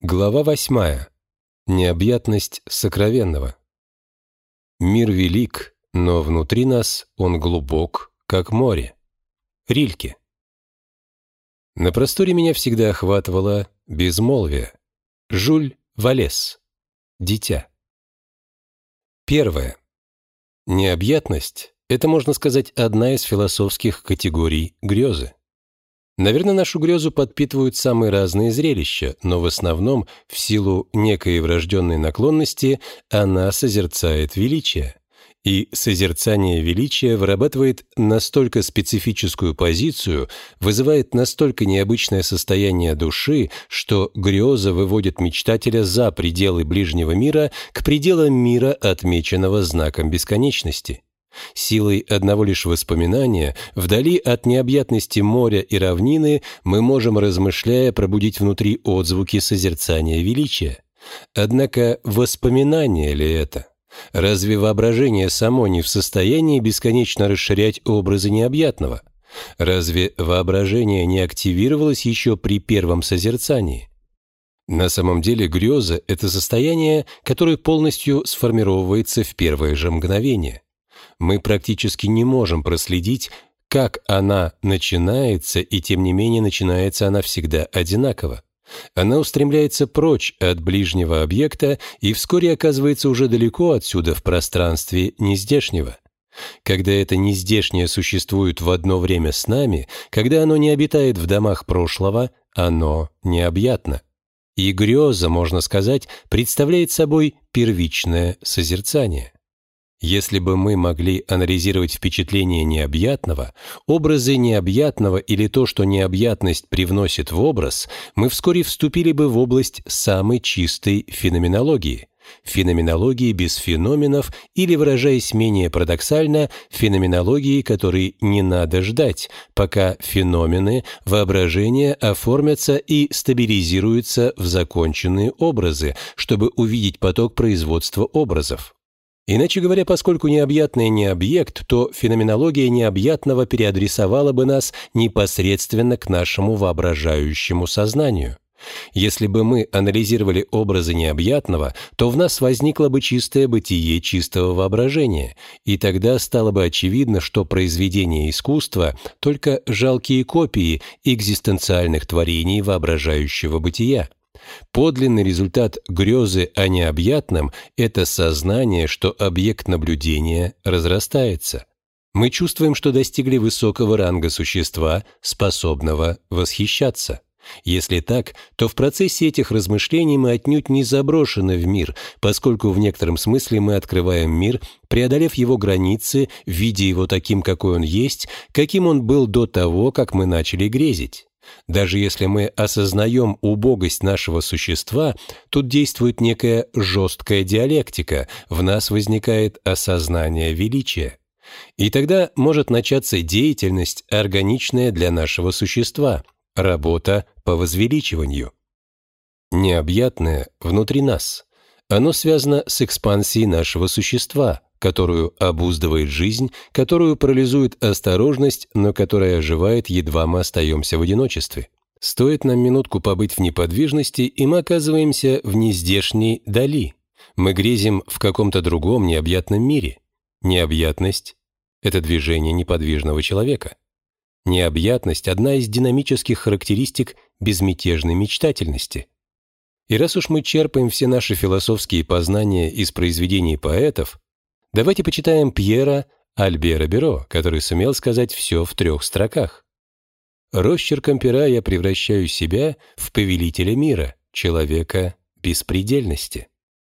Глава 8. Необъятность сокровенного. Мир велик, но внутри нас он глубок, как море. Рильке. На просторе меня всегда охватывало безмолвие. Жюль Валес. Дитя. Первое. Необъятность — это, можно сказать, одна из философских категорий грезы. Наверное, нашу грезу подпитывают самые разные зрелища, но в основном, в силу некой врожденной наклонности, она созерцает величие. И созерцание величия вырабатывает настолько специфическую позицию, вызывает настолько необычное состояние души, что греза выводит мечтателя за пределы ближнего мира к пределам мира, отмеченного знаком бесконечности. Силой одного лишь воспоминания, вдали от необъятности моря и равнины, мы можем, размышляя, пробудить внутри отзвуки созерцания величия. Однако воспоминание ли это? Разве воображение само не в состоянии бесконечно расширять образы необъятного? Разве воображение не активировалось еще при первом созерцании? На самом деле греза — это состояние, которое полностью сформировывается в первое же мгновение. Мы практически не можем проследить, как она начинается, и тем не менее начинается она всегда одинаково. Она устремляется прочь от ближнего объекта и вскоре оказывается уже далеко отсюда в пространстве нездешнего. Когда это нездешнее существует в одно время с нами, когда оно не обитает в домах прошлого, оно необъятно. И греза, можно сказать, представляет собой первичное созерцание. Если бы мы могли анализировать впечатление необъятного, образы необъятного или то, что необъятность привносит в образ, мы вскоре вступили бы в область самой чистой феноменологии. Феноменологии без феноменов или, выражаясь менее парадоксально, феноменологии, которой не надо ждать, пока феномены воображения оформятся и стабилизируются в законченные образы, чтобы увидеть поток производства образов. Иначе говоря, поскольку необъятный не объект, то феноменология необъятного переадресовала бы нас непосредственно к нашему воображающему сознанию. Если бы мы анализировали образы необъятного, то в нас возникло бы чистое бытие чистого воображения, и тогда стало бы очевидно, что произведения искусства — только жалкие копии экзистенциальных творений воображающего бытия. Подлинный результат грезы о необъятном — это сознание, что объект наблюдения разрастается. Мы чувствуем, что достигли высокого ранга существа, способного восхищаться. Если так, то в процессе этих размышлений мы отнюдь не заброшены в мир, поскольку в некотором смысле мы открываем мир, преодолев его границы, видя его таким, какой он есть, каким он был до того, как мы начали грезить. Даже если мы осознаем убогость нашего существа, тут действует некая жесткая диалектика, в нас возникает осознание величия. И тогда может начаться деятельность, органичная для нашего существа, работа по возвеличиванию. Необъятное внутри нас. Оно связано с экспансией нашего существа, которую обуздывает жизнь, которую парализует осторожность, но которая оживает, едва мы остаемся в одиночестве. Стоит нам минутку побыть в неподвижности, и мы оказываемся в нездешней дали. Мы грезим в каком-то другом необъятном мире. Необъятность — это движение неподвижного человека. Необъятность — одна из динамических характеристик безмятежной мечтательности. И раз уж мы черпаем все наши философские познания из произведений поэтов, давайте почитаем Пьера Альбера Беро, который сумел сказать все в 3 строках. «Росчерком пера я превращаю себя в повелителя мира, человека беспредельности».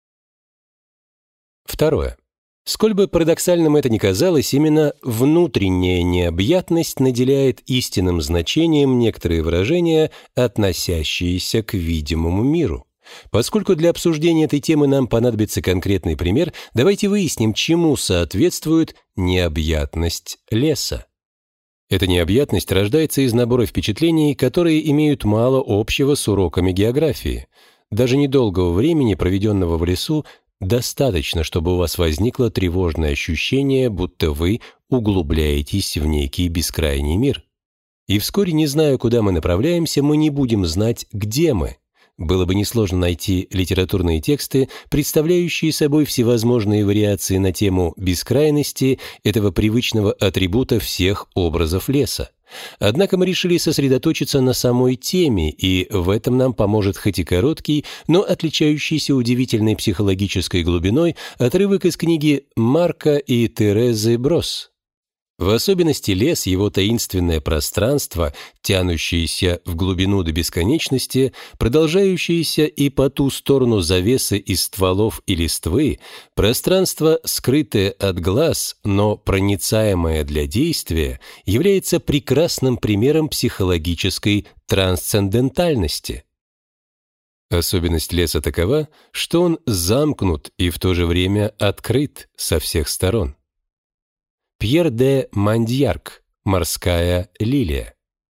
Второе. Сколь бы парадоксальным это ни казалось, именно внутренняя необъятность наделяет истинным значением некоторые выражения, относящиеся к видимому миру. Поскольку для обсуждения этой темы нам понадобится конкретный пример, давайте выясним, чему соответствует необъятность леса. Эта необъятность рождается из набора впечатлений, которые имеют мало общего с уроками географии. Даже недолгого времени, проведенного в лесу, достаточно, чтобы у вас возникло тревожное ощущение, будто вы углубляетесь в некий бескрайний мир. И вскоре, не зная, куда мы направляемся, мы не будем знать, где мы. Было бы несложно найти литературные тексты, представляющие собой всевозможные вариации на тему бескрайности этого привычного атрибута всех образов леса. Однако мы решили сосредоточиться на самой теме, и в этом нам поможет хоть и короткий, но отличающийся удивительной психологической глубиной отрывок из книги Марка и Терезы Брос. В особенности лес, его таинственное пространство, тянущееся в глубину до бесконечности, продолжающееся и по ту сторону завесы из стволов и листвы, пространство, скрытое от глаз, но проницаемое для действия, является прекрасным примером психологической трансцендентальности. Особенность леса такова, что он замкнут и в то же время открыт со всех сторон. Пьер де Мандьярк «Морская лилия».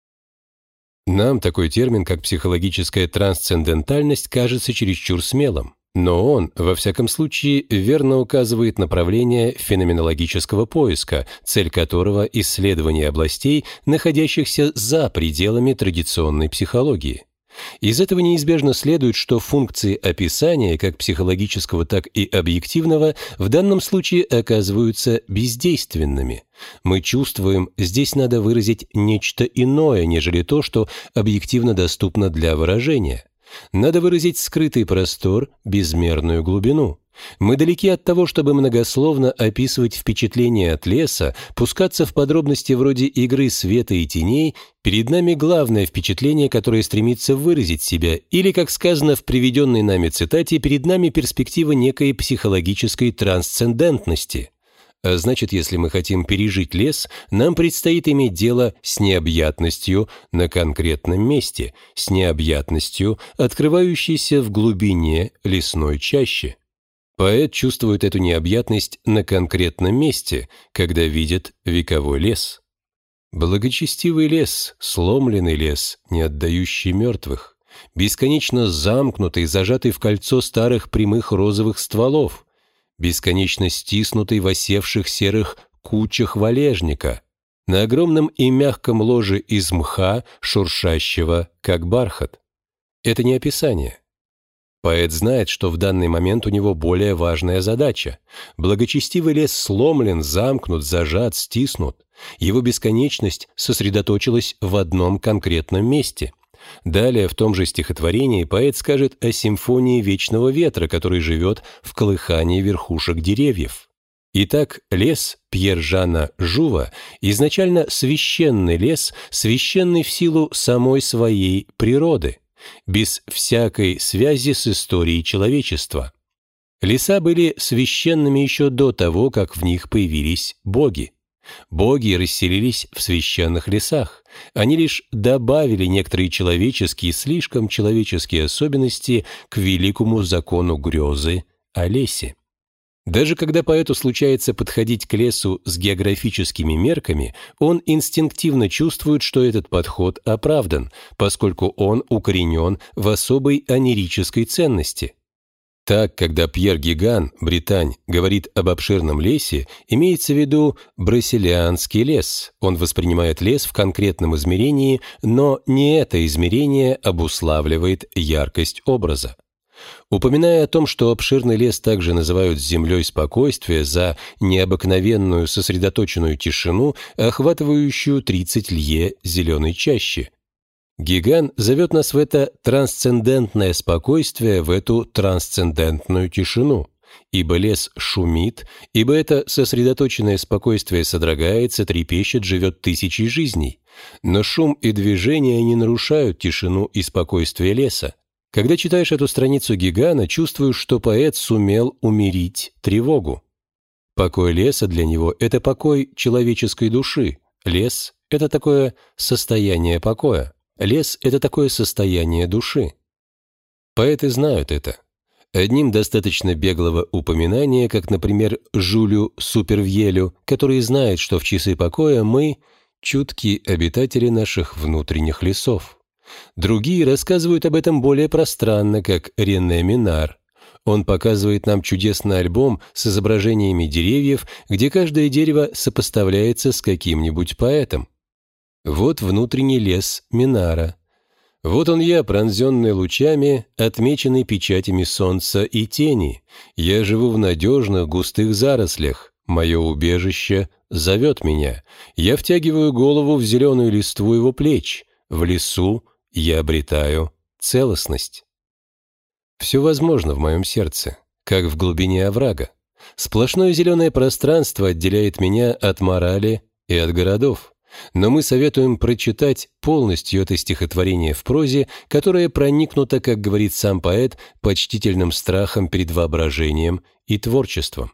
Нам такой термин, как психологическая трансцендентальность, кажется чересчур смелым, но он, во всяком случае, верно указывает направление феноменологического поиска, цель которого – исследование областей, находящихся за пределами традиционной психологии. Из этого неизбежно следует, что функции описания, как психологического, так и объективного, в данном случае оказываются бездейственными. Мы чувствуем, здесь надо выразить нечто иное, нежели то, что объективно доступно для выражения. Надо выразить скрытый простор, безмерную глубину. Мы далеки от того, чтобы многословно описывать впечатления от леса, пускаться в подробности вроде игры света и теней. Перед нами главное впечатление, которое стремится выразить себя, или, как сказано в приведенной нами цитате, перед нами перспектива некой психологической трансцендентности. А значит, если мы хотим пережить лес, нам предстоит иметь дело с необъятностью на конкретном месте, с необъятностью, открывающейся в глубине лесной чащи. Поэт чувствует эту необъятность на конкретном месте, когда видит вековой лес. Благочестивый лес, сломленный лес, не отдающий мертвых, бесконечно замкнутый, зажатый в кольцо старых прямых розовых стволов, бесконечно стиснутый в осевших серых кучах валежника, на огромном и мягком ложе из мха, шуршащего, как бархат. Это не описание. Поэт знает, что в данный момент у него более важная задача. Благочестивый лес сломлен, замкнут, зажат, стиснут. Его бесконечность сосредоточилась в одном конкретном месте. Далее, в том же стихотворении, поэт скажет о симфонии вечного ветра, который живет в колыхании верхушек деревьев. Итак, лес Пьер-Жана Жува изначально священный лес, священный в силу самой своей природы, без всякой связи с историей человечества. Леса были священными еще до того, как в них появились боги. Боги расселились в священных лесах. Они лишь добавили некоторые человеческие, слишком человеческие особенности к великому закону грезы о лесе. Даже когда поэту случается подходить к лесу с географическими мерками, он инстинктивно чувствует, что этот подход оправдан, поскольку он укоренен в особой онирической ценности. Так, когда Пьер Гиган, Британь, говорит об обширном лесе, имеется в виду брасилианский лес. Он воспринимает лес в конкретном измерении, но не это измерение обуславливает яркость образа. Упоминая о том, что обширный лес также называют землей спокойствия за необыкновенную сосредоточенную тишину, охватывающую 30 лье зеленой чащи, Гиган зовет нас в это трансцендентное спокойствие, в эту трансцендентную тишину, ибо лес шумит, ибо это сосредоточенное спокойствие содрогается, трепещет, живет тысячей жизней. Но шум и движение не нарушают тишину и спокойствие леса. Когда читаешь эту страницу Гигана, чувствуешь, что поэт сумел умерить тревогу. Покой леса для него – это покой человеческой души. Лес – это такое состояние покоя. Лес – это такое состояние души. Поэты знают это. Одним достаточно беглого упоминания, как, например, Жюлю Супервьелю, который знает, что в часы покоя мы – чуткие обитатели наших внутренних лесов. Другие рассказывают об этом более пространно, как Рене Минар. Он показывает нам чудесный альбом с изображениями деревьев, где каждое дерево сопоставляется с каким-нибудь поэтом. Вот внутренний лес Минара. Вот он я, пронзенный лучами, отмеченный печатями солнца и тени. Я живу в надежных густых зарослях. Мое убежище зовет меня. Я втягиваю голову в зеленую листву его плеч. В лесу я обретаю целостность. Все возможно в моем сердце, как в глубине оврага. Сплошное зеленое пространство отделяет меня от морали и от городов. Но мы советуем прочитать полностью это стихотворение в прозе, которое проникнуто, как говорит сам поэт, почтительным страхом перед воображением и творчеством.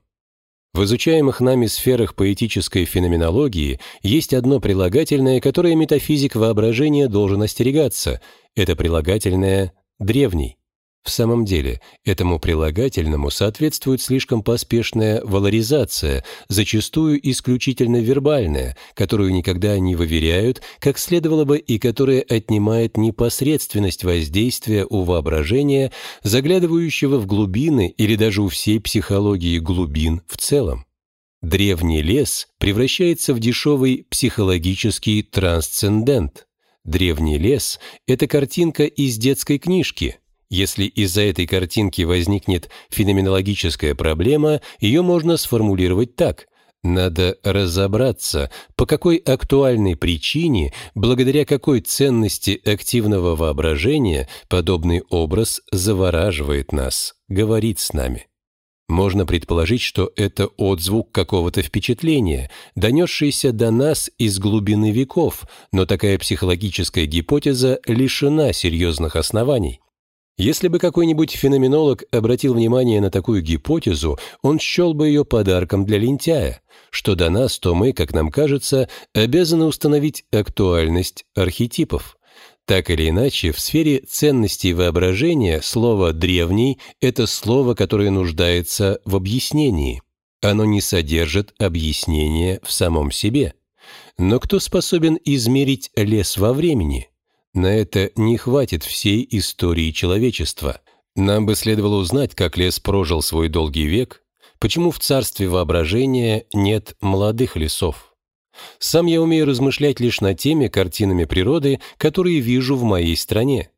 В изучаемых нами сферах поэтической феноменологии есть одно прилагательное, которое метафизик воображения должен остерегаться. Это прилагательное «древний». В самом деле, этому прилагательному соответствует слишком поспешная валоризация, зачастую исключительно вербальная, которую никогда не выверяют, как следовало бы, и которая отнимает непосредственность воздействия у воображения, заглядывающего в глубины или даже у всей психологии глубин в целом. Древний лес превращается в дешевый психологический трансцендент. Древний лес — это картинка из детской книжки. Если из-за этой картинки возникнет феноменологическая проблема, ее можно сформулировать так: надо разобраться, по какой актуальной причине, благодаря какой ценности активного воображения подобный образ завораживает нас, говорит с нами. Можно предположить, что это отзвук какого-то впечатления, донесшийся до нас из глубины веков, но такая психологическая гипотеза лишена серьезных оснований. Если бы какой-нибудь феноменолог обратил внимание на такую гипотезу, он счел бы ее подарком для лентяя. Что до нас, то мы, как нам кажется, обязаны установить актуальность архетипов. Так или иначе, в сфере ценностей воображения слово «древний» — это слово, которое нуждается в объяснении. Оно не содержит объяснения в самом себе. Но кто способен измерить лес во времени? На это не хватит всей истории человечества. Нам бы следовало узнать, как лес прожил свой долгий век, почему в царстве воображения нет молодых лесов. Сам я умею размышлять лишь над теми картинами природы, которые вижу в моей стране.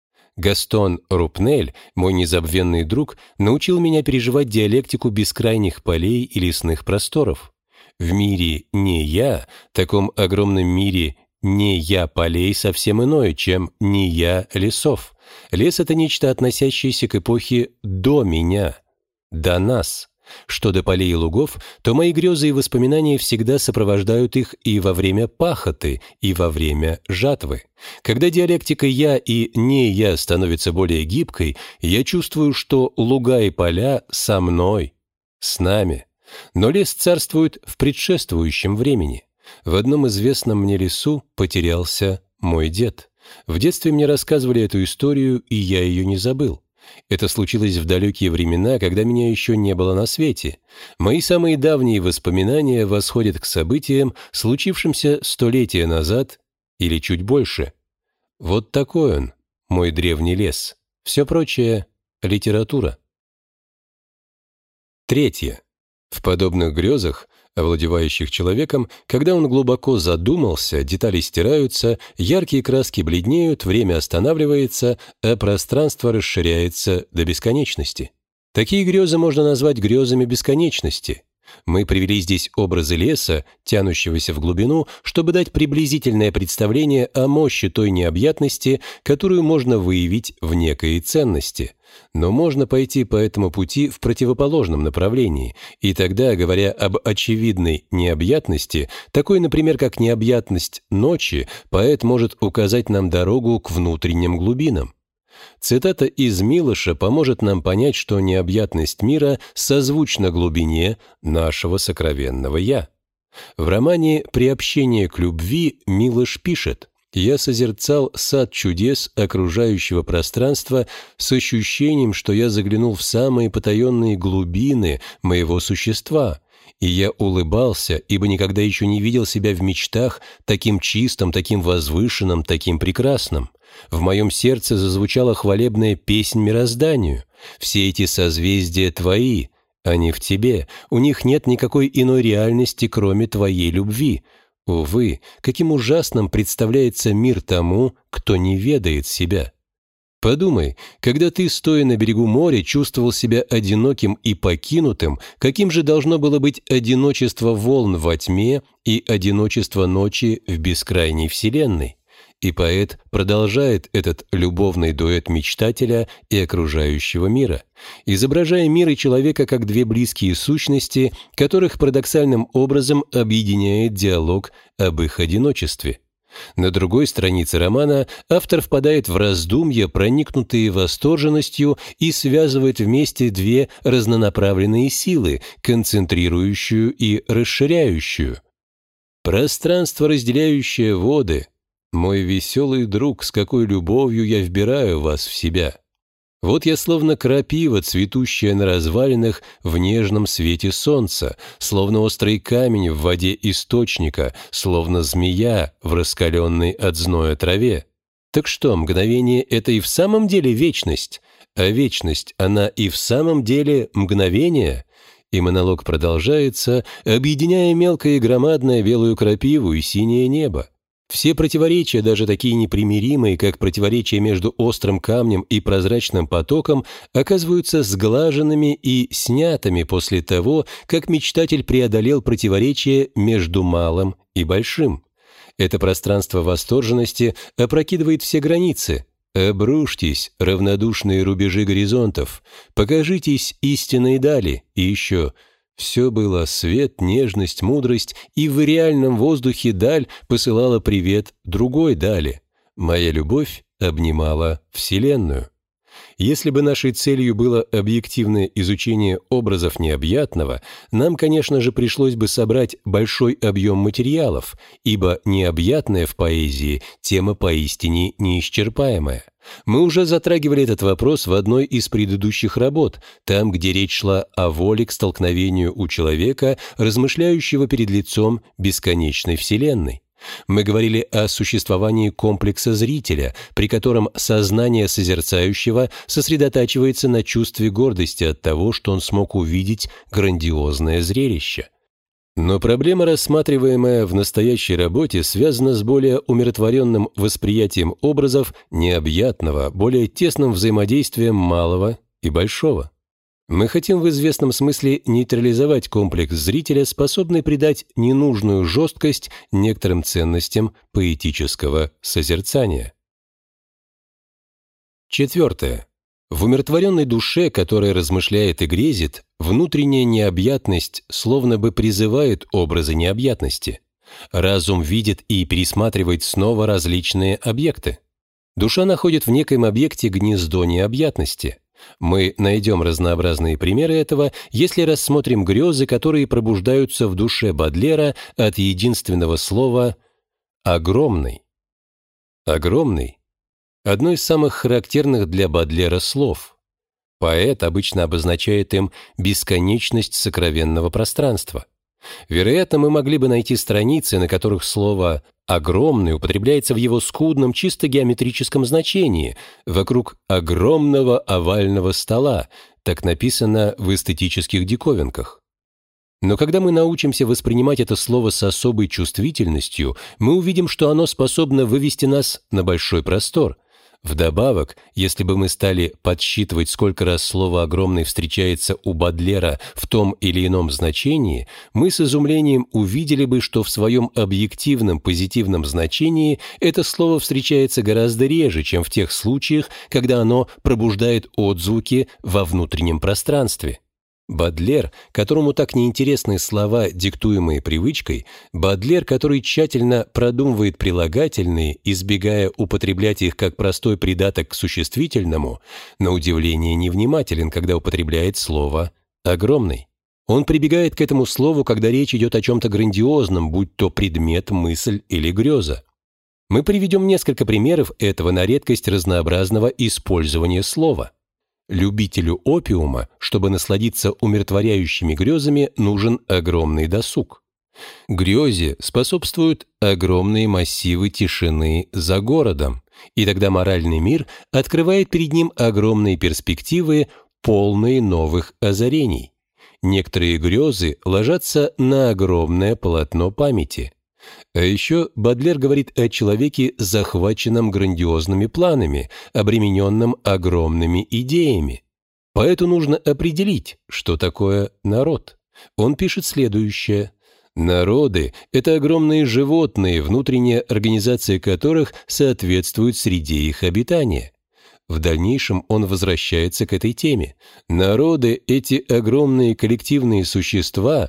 Гастон Рупнель, мой незабвенный друг, научил меня переживать диалектику бескрайних полей и лесных просторов. В мире не я, таком огромном мире не я полей совсем иное, чем не я лесов. Лес — это нечто, относящееся к эпохе до меня, до нас. Что до полей и лугов, то мои грезы и воспоминания всегда сопровождают их и во время пахоты, и во время жатвы. Когда диалектика «я» и «не я» становится более гибкой, я чувствую, что луга и поля со мной, с нами. Но лес царствует в предшествующем времени. В одном известном мне лесу потерялся мой дед. В детстве мне рассказывали эту историю, и я ее не забыл. Это случилось в далекие времена, когда меня еще не было на свете. Мои самые давние воспоминания восходят к событиям, случившимся столетия назад или чуть больше. Вот такой он, мой древний лес. Все прочее — литература. Третье. В подобных грезах, овладевающих человеком, когда он глубоко задумался, детали стираются, яркие краски бледнеют, время останавливается, а пространство расширяется до бесконечности. Такие грезы можно назвать грезами бесконечности. Мы привели здесь образы леса, тянущегося в глубину, чтобы дать приблизительное представление о мощи той необъятности, которую можно выявить в некой ценности. Но можно пойти по этому пути в противоположном направлении, и тогда, говоря об очевидной необъятности, такой, например, как необъятность ночи, поэт может указать нам дорогу к внутренним глубинам. Цитата из Милоша поможет нам понять, что необъятность мира созвучна глубине нашего сокровенного «я». В романе «Приобщение к любви» Милош пишет: «Я созерцал сад чудес окружающего пространства с ощущением, что я заглянул в самые потаенные глубины моего существа, и я улыбался, ибо никогда еще не видел себя в мечтах таким чистым, таким возвышенным, таким прекрасным. В моем сердце зазвучала хвалебная песнь мирозданию. Все эти созвездия твои, они в тебе, у них нет никакой иной реальности, кроме твоей любви. Увы, каким ужасным представляется мир тому, кто не ведает себя. Подумай, когда ты, стоя на берегу моря, чувствовал себя одиноким и покинутым, каким же должно было быть одиночество волн во тьме и одиночество ночи в бескрайней вселенной? И поэт продолжает этот любовный дуэт мечтателя и окружающего мира, изображая мир и человека как две близкие сущности, которых парадоксальным образом объединяет диалог об их одиночестве. На другой странице романа автор впадает в раздумья, проникнутые восторженностью, и связывает вместе две разнонаправленные силы, концентрирующую и расширяющую. «Пространство, разделяющее воды, мой веселый друг, с какой любовью я вбираю вас в себя. Вот я словно крапива, цветущая на развалинах в нежном свете солнца, словно острый камень в воде источника, словно змея в раскаленной от зноя траве. Так что, мгновение — это и в самом деле вечность, а вечность, она и в самом деле мгновение». И монолог продолжается, объединяя мелкое и громадное белую крапиву и синее небо. Все противоречия, даже такие непримиримые, как противоречия между острым камнем и прозрачным потоком, оказываются сглаженными и снятыми после того, как мечтатель преодолел противоречие между малым и большим. Это пространство восторженности опрокидывает все границы. Обрушьтесь, равнодушные рубежи горизонтов, покажитесь истинной дали, и еще все было свет, нежность, мудрость, и в реальном воздухе даль посылала привет другой дали. Моя любовь обнимала Вселенную. Если бы нашей целью было объективное изучение образов необъятного, нам, конечно же, пришлось бы собрать большой объем материалов, ибо необъятное в поэзии – тема поистине неисчерпаемая. Мы уже затрагивали этот вопрос в одной из предыдущих работ, там, где речь шла о воле к столкновению у человека, размышляющего перед лицом бесконечной Вселенной. Мы говорили о существовании комплекса зрителя, при котором сознание созерцающего сосредотачивается на чувстве гордости от того, что он смог увидеть грандиозное зрелище. Но проблема, рассматриваемая в настоящей работе, связана с более умиротворенным восприятием образов необъятного, более тесным взаимодействием малого и большого. Мы хотим в известном смысле нейтрализовать комплекс зрителя, способный придать ненужную жесткость некоторым ценностям поэтического созерцания. Четвертое. В умиротворенной душе, которая размышляет и грезит, внутренняя необъятность словно бы призывает образы необъятности. Разум видит и пересматривает снова различные объекты. Душа находит в некоем объекте гнездо необъятности. Мы найдем разнообразные примеры этого, если рассмотрим грезы, которые пробуждаются в душе Бодлера от единственного слова «огромный». «Огромный» — одно из самых характерных для Бодлера слов. Поэт обычно обозначает им бесконечность сокровенного пространства. Вероятно, мы могли бы найти страницы, на которых слово «огромный» употребляется в его скудном, чисто геометрическом значении, вокруг огромного овального стола, так написано в эстетических диковинках. Но когда мы научимся воспринимать это слово с особой чувствительностью, мы увидим, что оно способно вывести нас на большой простор. Вдобавок, если бы мы стали подсчитывать, сколько раз слово «огромный» встречается у Бодлера в том или ином значении, мы с изумлением увидели бы, что в своем объективном позитивном значении это слово встречается гораздо реже, чем в тех случаях, когда оно пробуждает отзвуки во внутреннем пространстве. Бодлер, которому так неинтересны слова, диктуемые привычкой, Бодлер, который тщательно продумывает прилагательные, избегая употреблять их как простой придаток к существительному, на удивление невнимателен, когда употребляет слово «огромный». Он прибегает к этому слову, когда речь идет о чем-то грандиозном, будь то предмет, мысль или греза. Мы приведем несколько примеров этого на редкость разнообразного использования слова. Любителю опиума, чтобы насладиться умиротворяющими грезами, нужен огромный досуг. Грезе способствуют огромные массивы тишины за городом, и тогда моральный мир открывает перед ним огромные перспективы, полные новых озарений. Некоторые грезы ложатся на огромное полотно памяти. А еще Бодлер говорит о человеке, захваченном грандиозными планами, обремененном огромными идеями. Поэту нужно определить, что такое народ. Он пишет следующее. Народы – это огромные животные, внутренняя организация которых соответствует среде их обитания. В дальнейшем он возвращается к этой теме. Народы – эти огромные коллективные существа.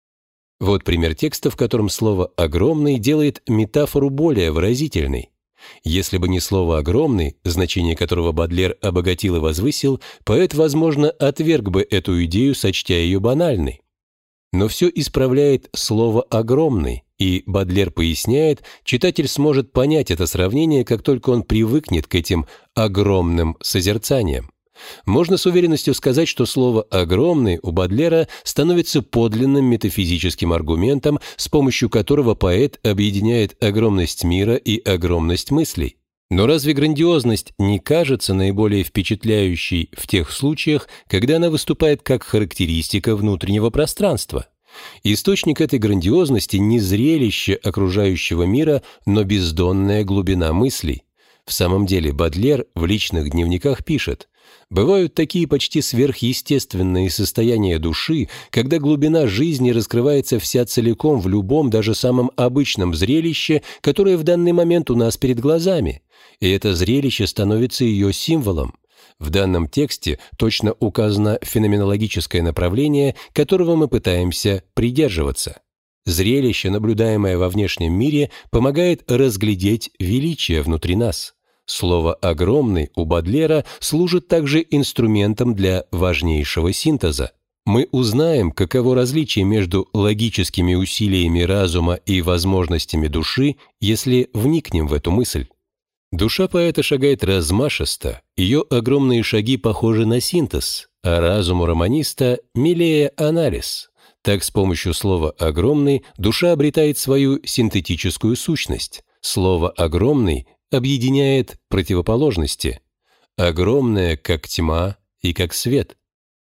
Вот пример текста, в котором слово «огромный» делает метафору более выразительной. Если бы не слово «огромный», значение которого Бодлер обогатил и возвысил, поэт, возможно, отверг бы эту идею, сочтя ее банальной. Но все исправляет слово «огромный», и Бодлер поясняет, читатель сможет понять это сравнение, как только он привыкнет к этим огромным созерцаниям. Можно с уверенностью сказать, что слово «огромный» у Бодлера становится подлинным метафизическим аргументом, с помощью которого поэт объединяет огромность мира и огромность мыслей. Но разве грандиозность не кажется наиболее впечатляющей в тех случаях, когда она выступает как характеристика внутреннего пространства? Источник этой грандиозности не зрелище окружающего мира, но бездонная глубина мыслей. В самом деле Бодлер в личных дневниках пишет: «Бывают такие почти сверхъестественные состояния души, когда глубина жизни раскрывается вся целиком в любом, даже самом обычном зрелище, которое в данный момент у нас перед глазами, и это зрелище становится ее символом». В данном тексте точно указано феноменологическое направление, которого мы пытаемся придерживаться. Зрелище, наблюдаемое во внешнем мире, помогает разглядеть величие внутри нас. Слово «огромный» у Бодлера служит также инструментом для важнейшего синтеза. Мы узнаем, каково различие между логическими усилиями разума и возможностями души, если вникнем в эту мысль. Душа поэта шагает размашисто, ее огромные шаги похожи на синтез, а разуму романиста милее анализ. Так, с помощью слова «огромный» душа обретает свою синтетическую сущность. Слово «огромный» объединяет противоположности. Огромное, как тьма и как свет.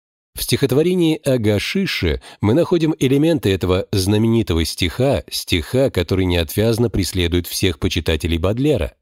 В стихотворении о Гашише мы находим элементы этого знаменитого стиха, который неотвязно преследует всех почитателей Бодлера.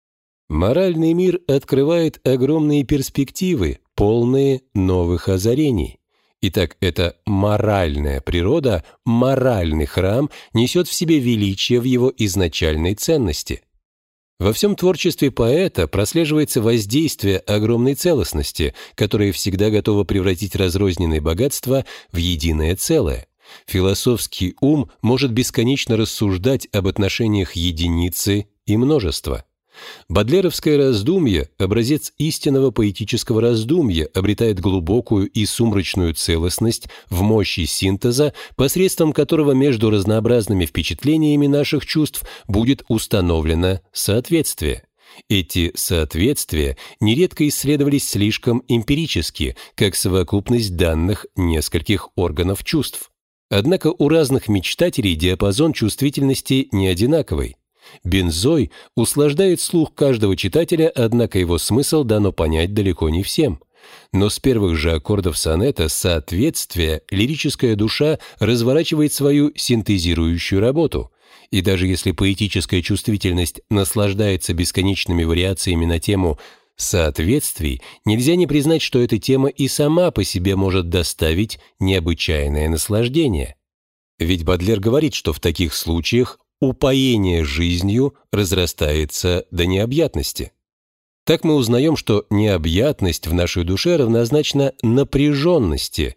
Моральный мир открывает огромные перспективы, полные новых озарений. Итак, эта моральная природа, моральный храм несет в себе величие в его изначальной ценности. Во всем творчестве поэта прослеживается воздействие огромной целостности, которая всегда готова превратить разрозненные богатства в единое целое. Философский ум может бесконечно рассуждать об отношениях единицы и множества. Бодлеровское раздумье, образец истинного поэтического раздумья, обретает глубокую и сумрачную целостность в мощи синтеза, посредством которого между разнообразными впечатлениями наших чувств будет установлено соответствие. Эти соответствия нередко исследовались слишком эмпирически, как совокупность данных нескольких органов чувств. Однако у разных мечтателей диапазон чувствительности не одинаковый. Бензой услаждает слух каждого читателя, однако его смысл дано понять далеко не всем. Но с первых же аккордов сонета соответствия лирическая душа разворачивает свою синтезирующую работу. И даже если поэтическая чувствительность наслаждается бесконечными вариациями на тему соответствий, нельзя не признать, что эта тема и сама по себе может доставить необычайное наслаждение. Ведь Бодлер говорит, что в таких случаях упоение жизнью разрастается до необъятности. Так мы узнаем, что необъятность в нашей душе равнозначна напряженности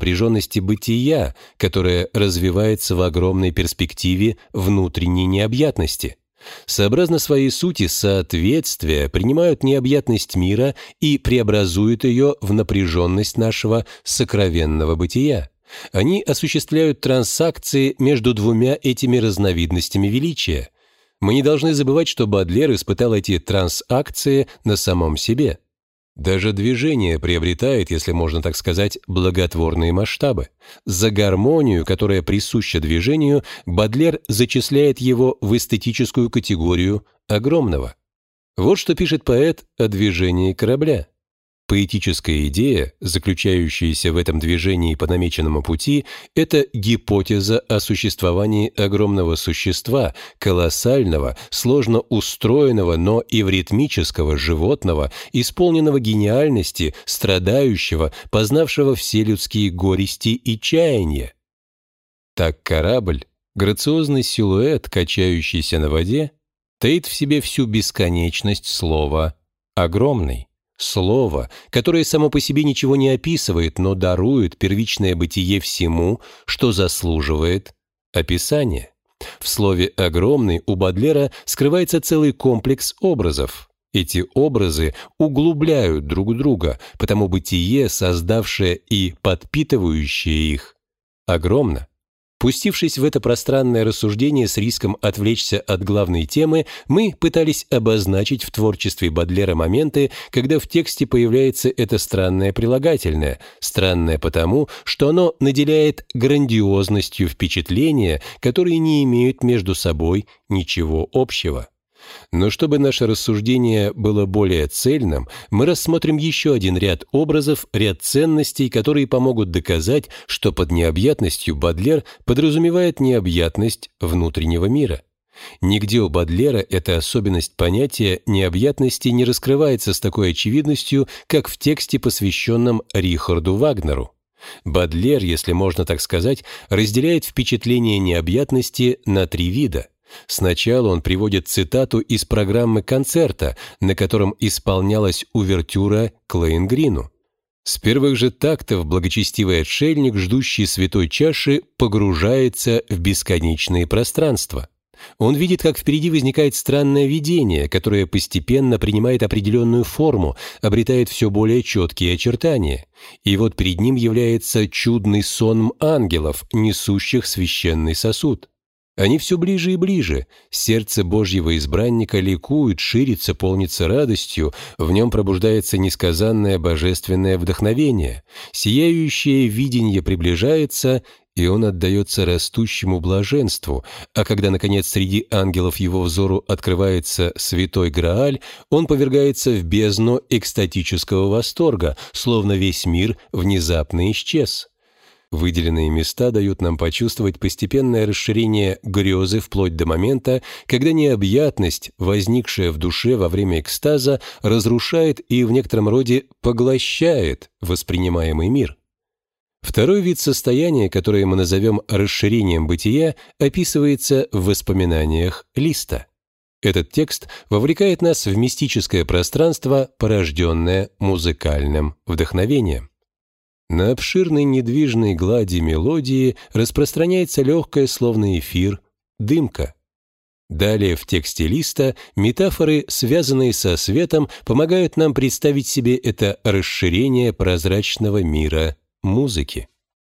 бытия, которая развивается в огромной перспективе внутренней необъятности. Сообразно своей сути, соответствия принимают необъятность мира и преобразуют ее в напряженность нашего сокровенного бытия. Они осуществляют трансакции между двумя этими разновидностями величия. Мы не должны забывать, что Бодлер испытал эти трансакции на самом себе. Даже движение приобретает, если можно так сказать, благотворные масштабы. За гармонию, которая присуща движению, Бодлер зачисляет его в эстетическую категорию огромного. Вот что пишет поэт о движении корабля. Поэтическая идея, заключающаяся в этом движении по намеченному пути, это гипотеза о существовании огромного существа, колоссального, сложно устроенного, но эвритмического животного, исполненного гениальности, страдающего, познавшего все людские горести и чаяния. Так корабль, грациозный силуэт, качающийся на воде, таит в себе всю бесконечность слова «огромный». Слово, которое само по себе ничего не описывает, но дарует первичное бытие всему, что заслуживает описания. В слове «огромный» у Бодлера скрывается целый комплекс образов. Эти образы углубляют друг друга, потому бытие, создавшее и подпитывающее их, огромно. Пустившись в это пространное рассуждение с риском отвлечься от главной темы, мы пытались обозначить в творчестве Бодлера моменты, когда в тексте появляется это странное прилагательное, странное потому, что оно наделяет грандиозностью впечатления, которые не имеют между собой ничего общего. Но чтобы наше рассуждение было более цельным, мы рассмотрим еще один ряд образов, ряд ценностей, которые помогут доказать, что под необъятностью Бодлер подразумевает необъятность внутреннего мира. Нигде у Бодлера эта особенность понятия необъятности не раскрывается с такой очевидностью, как в тексте, посвященном Рихарду Вагнеру. Бодлер, если можно так сказать, разделяет впечатление необъятности на три вида. Сначала он приводит цитату из программы концерта, на котором исполнялась увертюра к Лоэнгрину. С первых же тактов благочестивый отшельник, ждущий святой чаши, погружается в бесконечные пространства. Он видит, как впереди возникает странное видение, которое постепенно принимает определенную форму, обретает все более четкие очертания. И вот перед ним является чудный сон ангелов, несущих священный сосуд. Они все ближе и ближе, сердце Божьего избранника ликует, ширится, полнится радостью, в нем пробуждается несказанное божественное вдохновение, сияющее видение приближается, и он отдается растущему блаженству, а когда, наконец, среди ангелов его взору открывается святой Грааль, он повергается в бездну экстатического восторга, словно весь мир внезапно исчез. Выделенные места дают нам почувствовать постепенное расширение грезы вплоть до момента, когда необъятность, возникшая в душе во время экстаза, разрушает и в некотором роде поглощает воспринимаемый мир. Второй вид состояния, которое мы назовем расширением бытия, описывается в воспоминаниях Листа. Этот текст вовлекает нас в мистическое пространство, порожденное музыкальным вдохновением. На обширной недвижной глади мелодии распространяется легкая, словно эфир, дымка. Далее в тексте Листа метафоры, связанные со светом, помогают нам представить себе это расширение прозрачного мира музыки.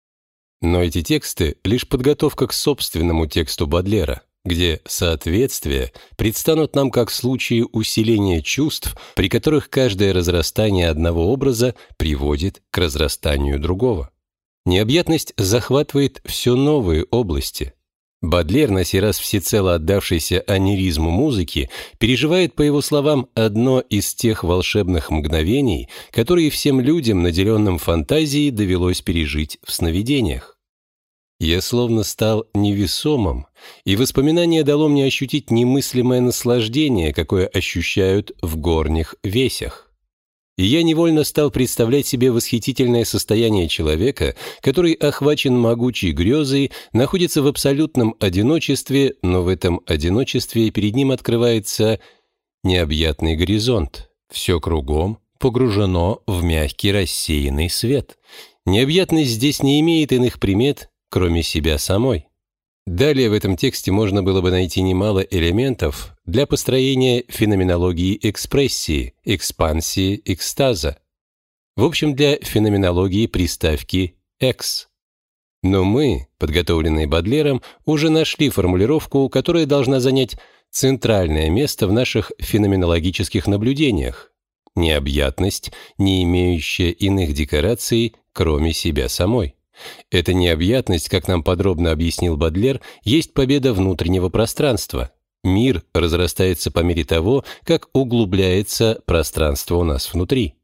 Но эти тексты — лишь подготовка к собственному тексту Бодлера, где соответствия предстанут нам как случаи усиления чувств, при которых каждое разрастание одного образа приводит к разрастанию другого. Необъятность захватывает все новые области. Бодлер, на сей раз всецело отдавшийся ониризму музыки, переживает, по его словам, одно из тех волшебных мгновений, которые всем людям, наделенным фантазией, довелось пережить в сновидениях. Я словно стал невесомым, и воспоминание дало мне ощутить немыслимое наслаждение, какое ощущают в горних весях. И я невольно стал представлять себе восхитительное состояние человека, который, охвачен могучей грезой, находится в абсолютном одиночестве, но в этом одиночестве перед ним открывается необъятный горизонт. Все кругом погружено в мягкий рассеянный свет. Необъятность здесь не имеет иных примет, кроме себя самой. Далее в этом тексте можно было бы найти немало элементов для построения феноменологии экспрессии, экспансии, экстаза. В общем, для феноменологии приставки «экс». Но мы, подготовленные Бодлером, уже нашли формулировку, которая должна занять центральное место в наших феноменологических наблюдениях. Необъятность, не имеющая иных декораций, кроме себя самой. Эта необъятность, как нам подробно объяснил Бодлер, есть победа внутреннего пространства. Мир разрастается по мере того, как углубляется пространство у нас внутри.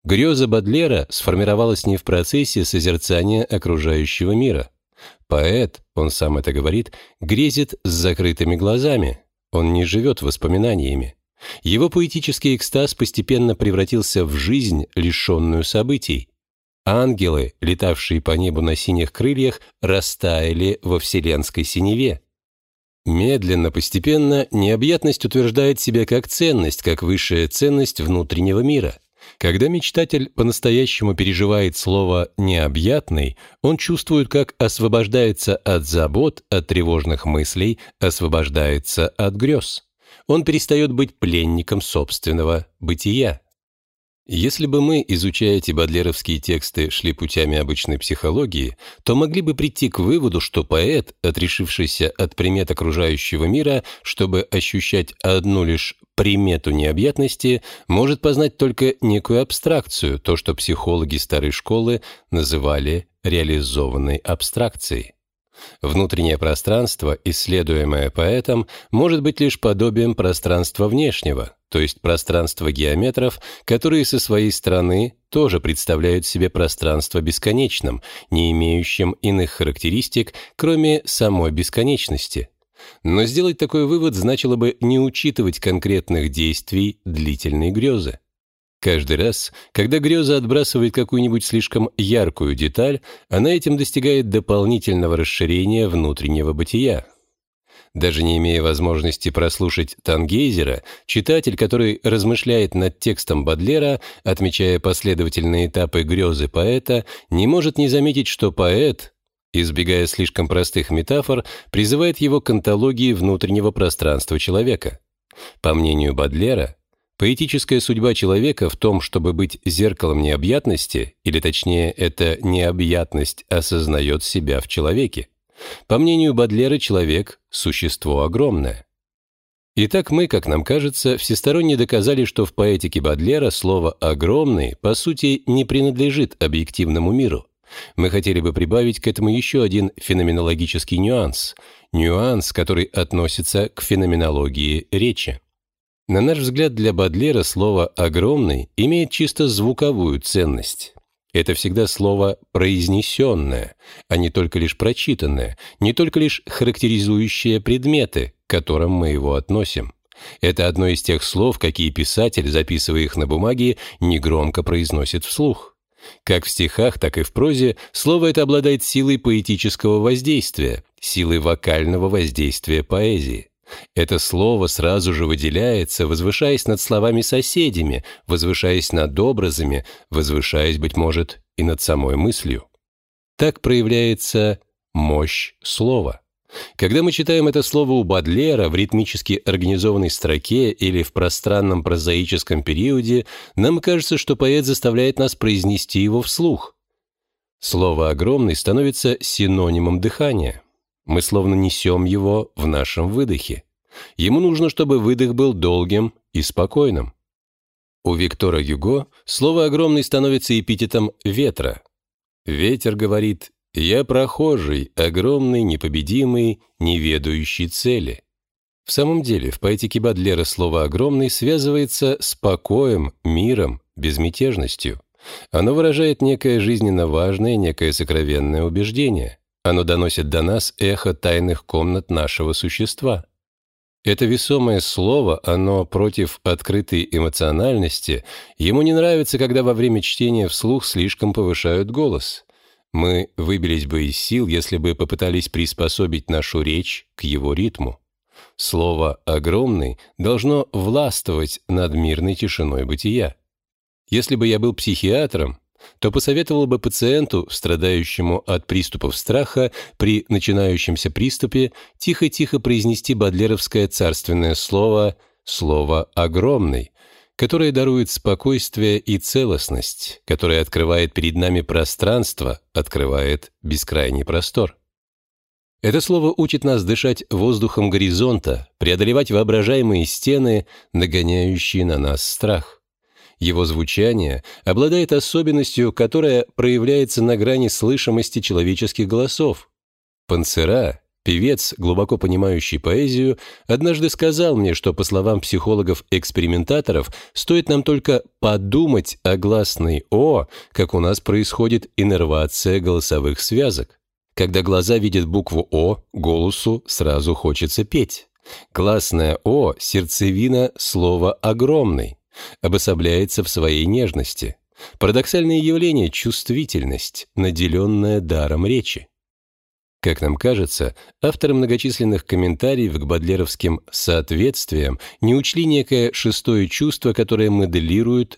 Греза Бодлера сформировалась не в процессе созерцания окружающего мира. Поэт, он сам это говорит, грезит с закрытыми глазами. Он не живет воспоминаниями. Его поэтический экстаз постепенно превратился в жизнь, лишенную событий. Ангелы, летавшие по небу на синих крыльях, растаяли во вселенской синеве. Медленно, постепенно, необъятность утверждает себя как ценность, как высшая ценность внутреннего мира. Когда мечтатель по-настоящему переживает слово «необъятный», он чувствует, как освобождается от забот, от тревожных мыслей, освобождается от грез. Он перестает быть пленником собственного бытия. Если бы мы, изучая эти бодлеровские тексты, шли путями обычной психологии, то могли бы прийти к выводу, что поэт, отрешившийся от примет окружающего мира, чтобы ощущать одну лишь примету необъятности, может познать только некую абстракцию, то, что психологи старой школы называли реализованной абстракцией. Внутреннее пространство, исследуемое поэтом, может быть лишь подобием пространства внешнего, то есть пространства геометров, которые со своей стороны тоже представляют себе пространство бесконечным, не имеющим иных характеристик, кроме самой бесконечности. Но сделать такой вывод значило бы не учитывать конкретных действий длительной грезы. Каждый раз, когда греза отбрасывает какую-нибудь слишком яркую деталь, она этим достигает дополнительного расширения внутреннего бытия. Даже не имея возможности прослушать Тангейзера, читатель, который размышляет над текстом Бодлера, отмечая последовательные этапы грезы поэта, не может не заметить, что поэт, избегая слишком простых метафор, призывает его к онтологии внутреннего пространства человека. По мнению Бодлера, поэтическая судьба человека в том, чтобы быть зеркалом необъятности, или точнее, эта необъятность осознает себя в человеке. По мнению Бодлера, человек – существо огромное. Итак, мы, как нам кажется, всесторонне доказали, что в поэтике Бодлера слово «огромный» по сути не принадлежит объективному миру. Мы хотели бы прибавить к этому еще один феноменологический нюанс, который относится к феноменологии речи. На наш взгляд, для Бодлера слово «огромный» имеет чисто звуковую ценность. Это всегда слово произнесенное, а не только лишь прочитанное, не только лишь характеризующее предметы, к которым мы его относим. Это одно из тех слов, какие писатель, записывая их на бумаге, негромко произносит вслух. Как в стихах, так и в прозе слово это обладает силой поэтического воздействия, силой вокального воздействия поэзии. Это слово сразу же выделяется, возвышаясь над словами-соседями, возвышаясь над образами, возвышаясь, быть может, и над самой мыслью. Так проявляется мощь слова. Когда мы читаем это слово у Бодлера в ритмически организованной строке или в пространном прозаическом периоде, нам кажется, что поэт заставляет нас произнести его вслух. Слово «огромный» становится синонимом дыхания. Мы словно несем его в нашем выдохе. Ему нужно, чтобы выдох был долгим и спокойным. У Виктора Гюго слово «огромный» становится эпитетом ветра. Ветер говорит: «Я прохожий, огромный, непобедимый, не ведающий цели». В самом деле, в поэтике Бодлера слово «огромный» связывается с покоем, миром, безмятежностью. Оно выражает некое жизненно важное, некое сокровенное убеждение. Оно доносит до нас эхо тайных комнат нашего существа. Это весомое слово, оно против открытой эмоциональности. Ему не нравится, когда во время чтения вслух слишком повышают голос. Мы выбились бы из сил, если бы попытались приспособить нашу речь к его ритму. Слово «огромный» должно властвовать над мирной тишиной бытия. Если бы я был психиатром, то посоветовал бы пациенту, страдающему от приступов страха, при начинающемся приступе тихо-тихо произнести бодлеровское царственное слово «огромный», которое дарует спокойствие и целостность, которое открывает перед нами пространство, открывает бескрайний простор. Это слово учит нас дышать воздухом горизонта, преодолевать воображаемые стены, нагоняющие на нас страх. Его звучание обладает особенностью, которая проявляется на грани слышимости человеческих голосов. Панцера, Певец, глубоко понимающий поэзию, однажды сказал мне, что, по словам психологов-экспериментаторов, стоит нам только подумать о гласной «о», как у нас происходит иннервация голосовых связок. Когда глаза видят букву «о», голосу сразу хочется петь. Гласная «о» — сердцевина слова «огромный», обособляется в своей нежности. Парадоксальное явление — чувствительность, наделенная даром речи. Как нам кажется, авторы многочисленных комментариев к бодлеровским соответствиям не учли некое шестое чувство, которое модулирует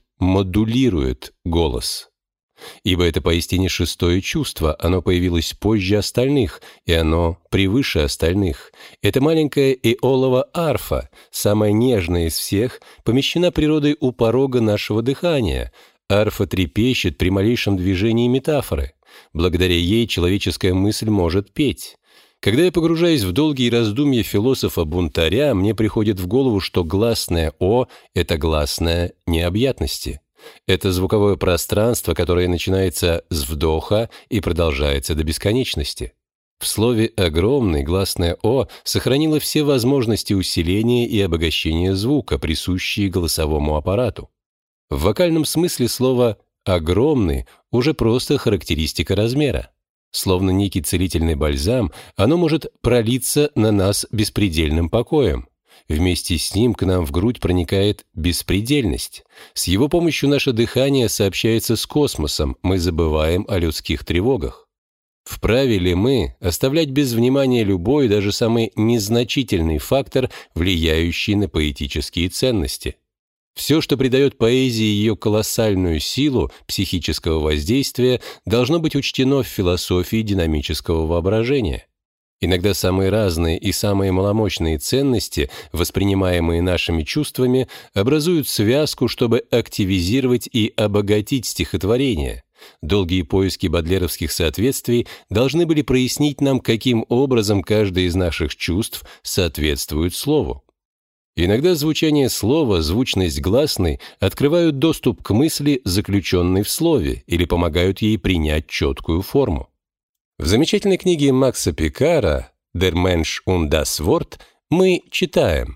голос. Ибо это поистине шестое чувство, оно появилось позже остальных, и оно превыше остальных. Это маленькая эолова арфа, самая нежная из всех, помещена природой у порога нашего дыхания. Арфа трепещет при малейшем движении метафоры. Благодаря ей человеческая мысль может петь. Когда я погружаюсь в долгие раздумья философа-бунтаря, мне приходит в голову, что гласное «о» — это гласное необъятности. Это звуковое пространство, которое начинается с вдоха и продолжается до бесконечности. В слове «огромный» гласное «о» сохранило все возможности усиления и обогащения звука, присущие голосовому аппарату. В вокальном смысле слово «огромный» уже просто характеристика размера. Словно некий целительный бальзам, оно может пролиться на нас беспредельным покоем. Вместе с ним к нам в грудь проникает беспредельность. С его помощью наше дыхание сообщается с космосом, мы забываем о людских тревогах. Вправе ли мы оставлять без внимания любой, даже самый незначительный фактор, влияющий на поэтические ценности? Все, что придает поэзии ее колоссальную силу психического воздействия, должно быть учтено в философии динамического воображения. Иногда самые разные и самые маломощные ценности, воспринимаемые нашими чувствами, образуют связку, чтобы активизировать и обогатить стихотворение. Долгие поиски бодлеровских соответствий должны были прояснить нам, каким образом каждое из наших чувств соответствует слову. Иногда звучание слова, звучность гласной открывают доступ к мысли, заключенной в слове, или помогают ей принять четкую форму. В замечательной книге Макса Пикара «Der Mensch und das Wort» мы читаем: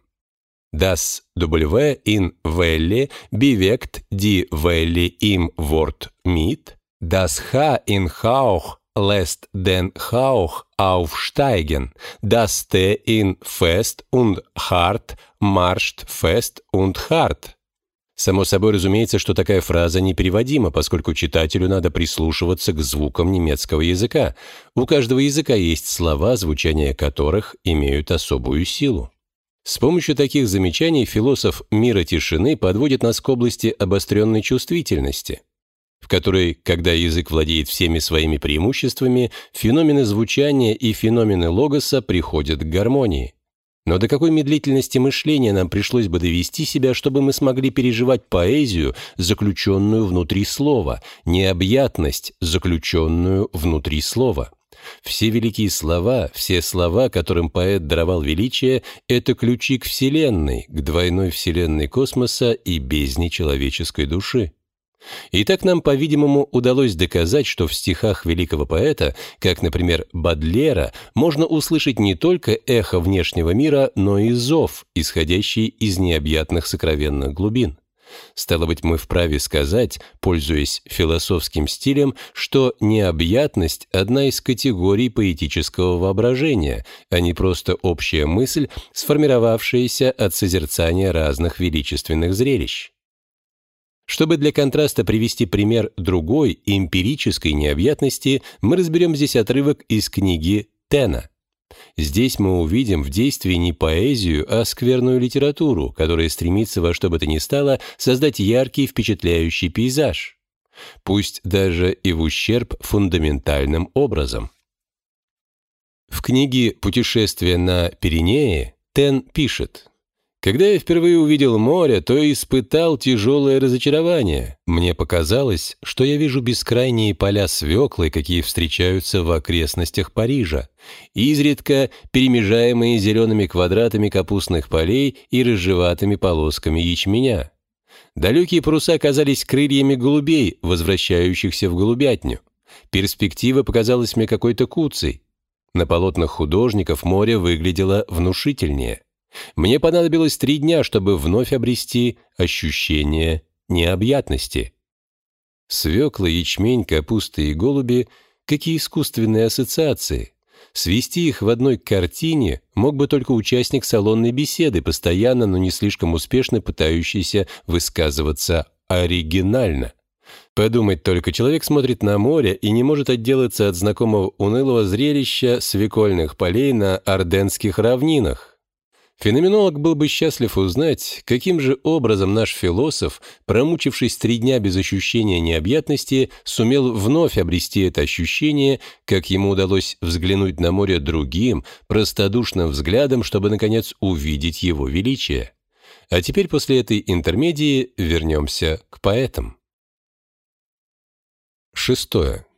«Das W in Welle bewegt die Welle im Wort mit, das H in Hauch lässt den Hauch aufsteigen, das T in fest und hart marscht fest und hart». Само собой разумеется, что такая фраза непереводима, поскольку читателю надо прислушиваться к звукам немецкого языка. У каждого языка есть слова, звучания которых имеют особую силу. С помощью таких замечаний философ мира тишины подводит нас к области обостренной чувствительности, в которой, когда язык владеет всеми своими преимуществами, феномены звучания и феномены логоса приходят к гармонии. Но до какой медлительности мышления нам пришлось бы довести себя, чтобы мы смогли переживать поэзию, заключенную внутри слова, необъятность, заключенную внутри слова? Все великие слова, все слова, которым поэт даровал величие, это ключи к Вселенной, к двойной Вселенной космоса и бездне человеческой души. Итак, нам, по-видимому, удалось доказать, что в стихах великого поэта, как, например, Бодлера, можно услышать не только эхо внешнего мира, но и зов, исходящий из необъятных сокровенных глубин. Стало быть, мы вправе сказать, пользуясь философским стилем, что необъятность – одна из категорий поэтического воображения, а не просто общая мысль, сформировавшаяся от созерцания разных величественных зрелищ. Чтобы для контраста привести пример другой, эмпирической необъятности, мы разберем здесь отрывок из книги Тена. Здесь мы увидим в действии не поэзию, а скверную литературу, которая стремится во что бы то ни стало создать яркий, впечатляющий пейзаж, пусть даже и в ущерб фундаментальным образам. В книге «Путешествие на Пиренеи» Тен пишет: «Когда я впервые увидел море, то испытал тяжелое разочарование. Мне показалось, что я вижу бескрайние поля свеклы, какие встречаются в окрестностях Парижа, изредка перемежаемые зелеными квадратами капустных полей и рыжеватыми полосками ячменя. Далекие паруса казались крыльями голубей, возвращающихся в голубятню. Перспектива показалась мне какой-то куцей. На полотнах художников море выглядело внушительнее. Мне понадобилось 3 дня, чтобы вновь обрести ощущение необъятности. Свекла, ячмень, капуста и голуби — какие искусственные ассоциации. Свести их в одной картине мог бы только участник салонной беседы, постоянно, но не слишком успешно пытающийся высказываться оригинально. Подумать только, человек смотрит на море и не может отделаться от знакомого унылого зрелища свекольных полей на Арденнских равнинах. Феноменолог был бы счастлив узнать, каким же образом наш философ, промучившись 3 дня без ощущения необъятности, сумел вновь обрести это ощущение, как ему удалось взглянуть на море другим, простодушным взглядом, чтобы, наконец, увидеть его величие. А теперь после этой интермедии вернемся к поэтам. 6.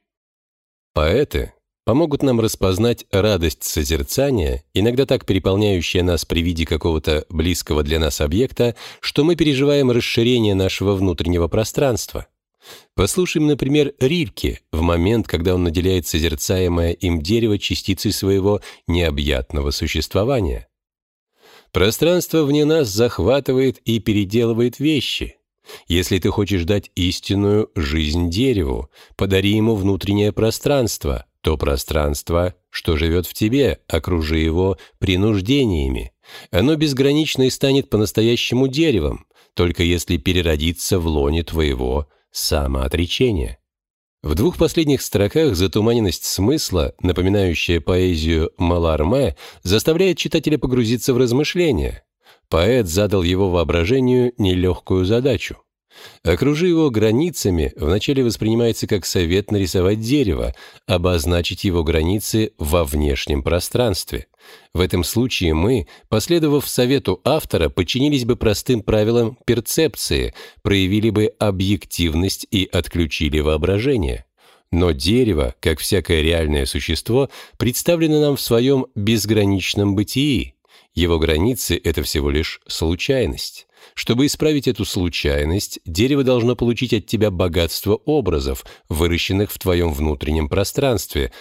Поэты помогут нам распознать радость созерцания, иногда так переполняющая нас при виде какого-то близкого для нас объекта, что мы переживаем расширение нашего внутреннего пространства. Послушаем, например, Рильке в момент, когда он наделяет созерцаемое им дерево частицей своего необъятного существования. Пространство вне нас захватывает и переделывает вещи. Если ты хочешь дать истинную жизнь дереву, подари ему внутреннее пространство, то пространство, что живет в тебе, окружи его принуждениями. Оно безгранично и станет по-настоящему деревом, только если переродится в лоне твоего самоотречения. В 2 последних строках затуманенность смысла, напоминающая поэзию Маларме, заставляет читателя погрузиться в размышления. Поэт задал его воображению нелегкую задачу. «Окружи его границами» вначале воспринимается как совет нарисовать дерево, обозначить его границы во внешнем пространстве. В этом случае мы, последовав совету автора, подчинились бы простым правилам перцепции, проявили бы объективность и отключили воображение. Но дерево, как всякое реальное существо, представлено нам в своем безграничном бытии. Его границы — это всего лишь случайность. Чтобы исправить эту случайность, дерево должно получить от тебя богатство образов, выращенных в твоем внутреннем пространстве,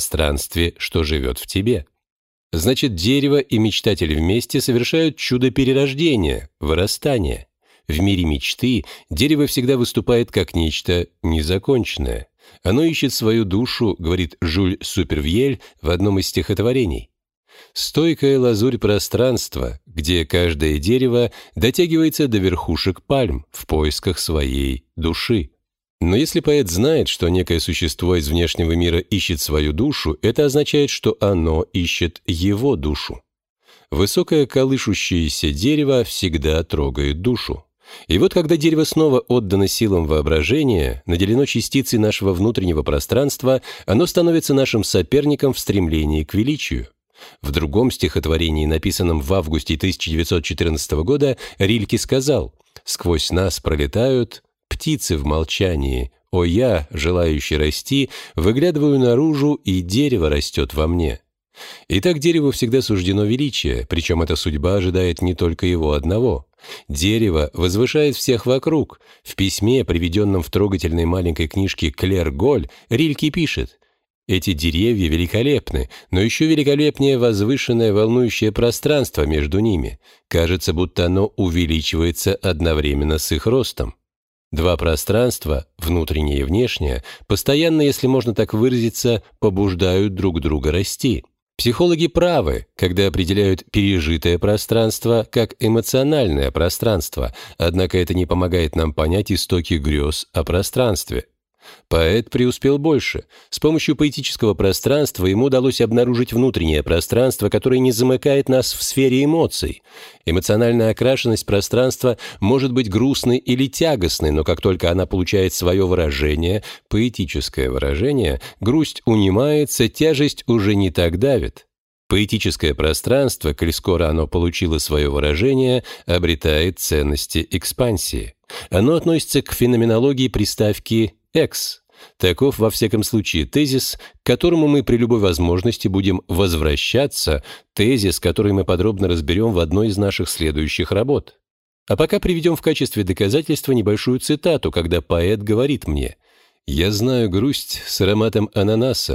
что живет в тебе. Значит, дерево и мечтатель вместе совершают чудо перерождения, вырастания. В мире мечты дерево всегда выступает как нечто незаконченное. Оно ищет свою душу, говорит Жюль Супервьель в одном из стихотворений. Стойкая лазурь пространства, где каждое дерево дотягивается до верхушек пальм в поисках своей души. Но если поэт знает, что некое существо из внешнего мира ищет свою душу, это означает, что оно ищет его душу. Высокое колышущееся дерево всегда трогает душу. И вот когда дерево снова отдано силам воображения, наделено частицей нашего внутреннего пространства, оно становится нашим соперником в стремлении к величию. В другом стихотворении, написанном в августе 1914 года, Рильке сказал: «Сквозь нас пролетают птицы в молчании, о я, желающий расти, выглядываю наружу, и дерево растет во мне». Итак, дереву всегда суждено величие, причем эта судьба ожидает не только его одного. Дерево возвышает всех вокруг. В письме, приведенном в трогательной маленькой книжке «Клэр Голь», Рильке пишет: «Эти деревья великолепны, но еще великолепнее возвышенное волнующее пространство между ними. Кажется, будто оно увеличивается одновременно с их ростом». 2 пространства, внутреннее и внешнее, постоянно, если можно так выразиться, побуждают друг друга расти. Психологи правы, когда определяют пережитое пространство как эмоциональное пространство, однако это не помогает нам понять истоки грез о пространстве. Поэт преуспел больше. С помощью поэтического пространства ему удалось обнаружить внутреннее пространство, которое не замыкает нас в сфере эмоций. Эмоциональная окрашенность пространства может быть грустной или тягостной, но как только она получает свое выражение, поэтическое выражение, грусть унимается, тяжесть уже не так давит. Поэтическое пространство, коль скоро оно получило свое выражение, обретает ценности экспансии. Оно относится к феноменологии приставки «экс». Таков, во всяком случае, тезис, к которому мы при любой возможности будем возвращаться, тезис, который мы подробно разберем в одной из наших следующих работ. А пока приведем в качестве доказательства небольшую цитату, когда поэт говорит мне: «Я знаю грусть с ароматом ананаса.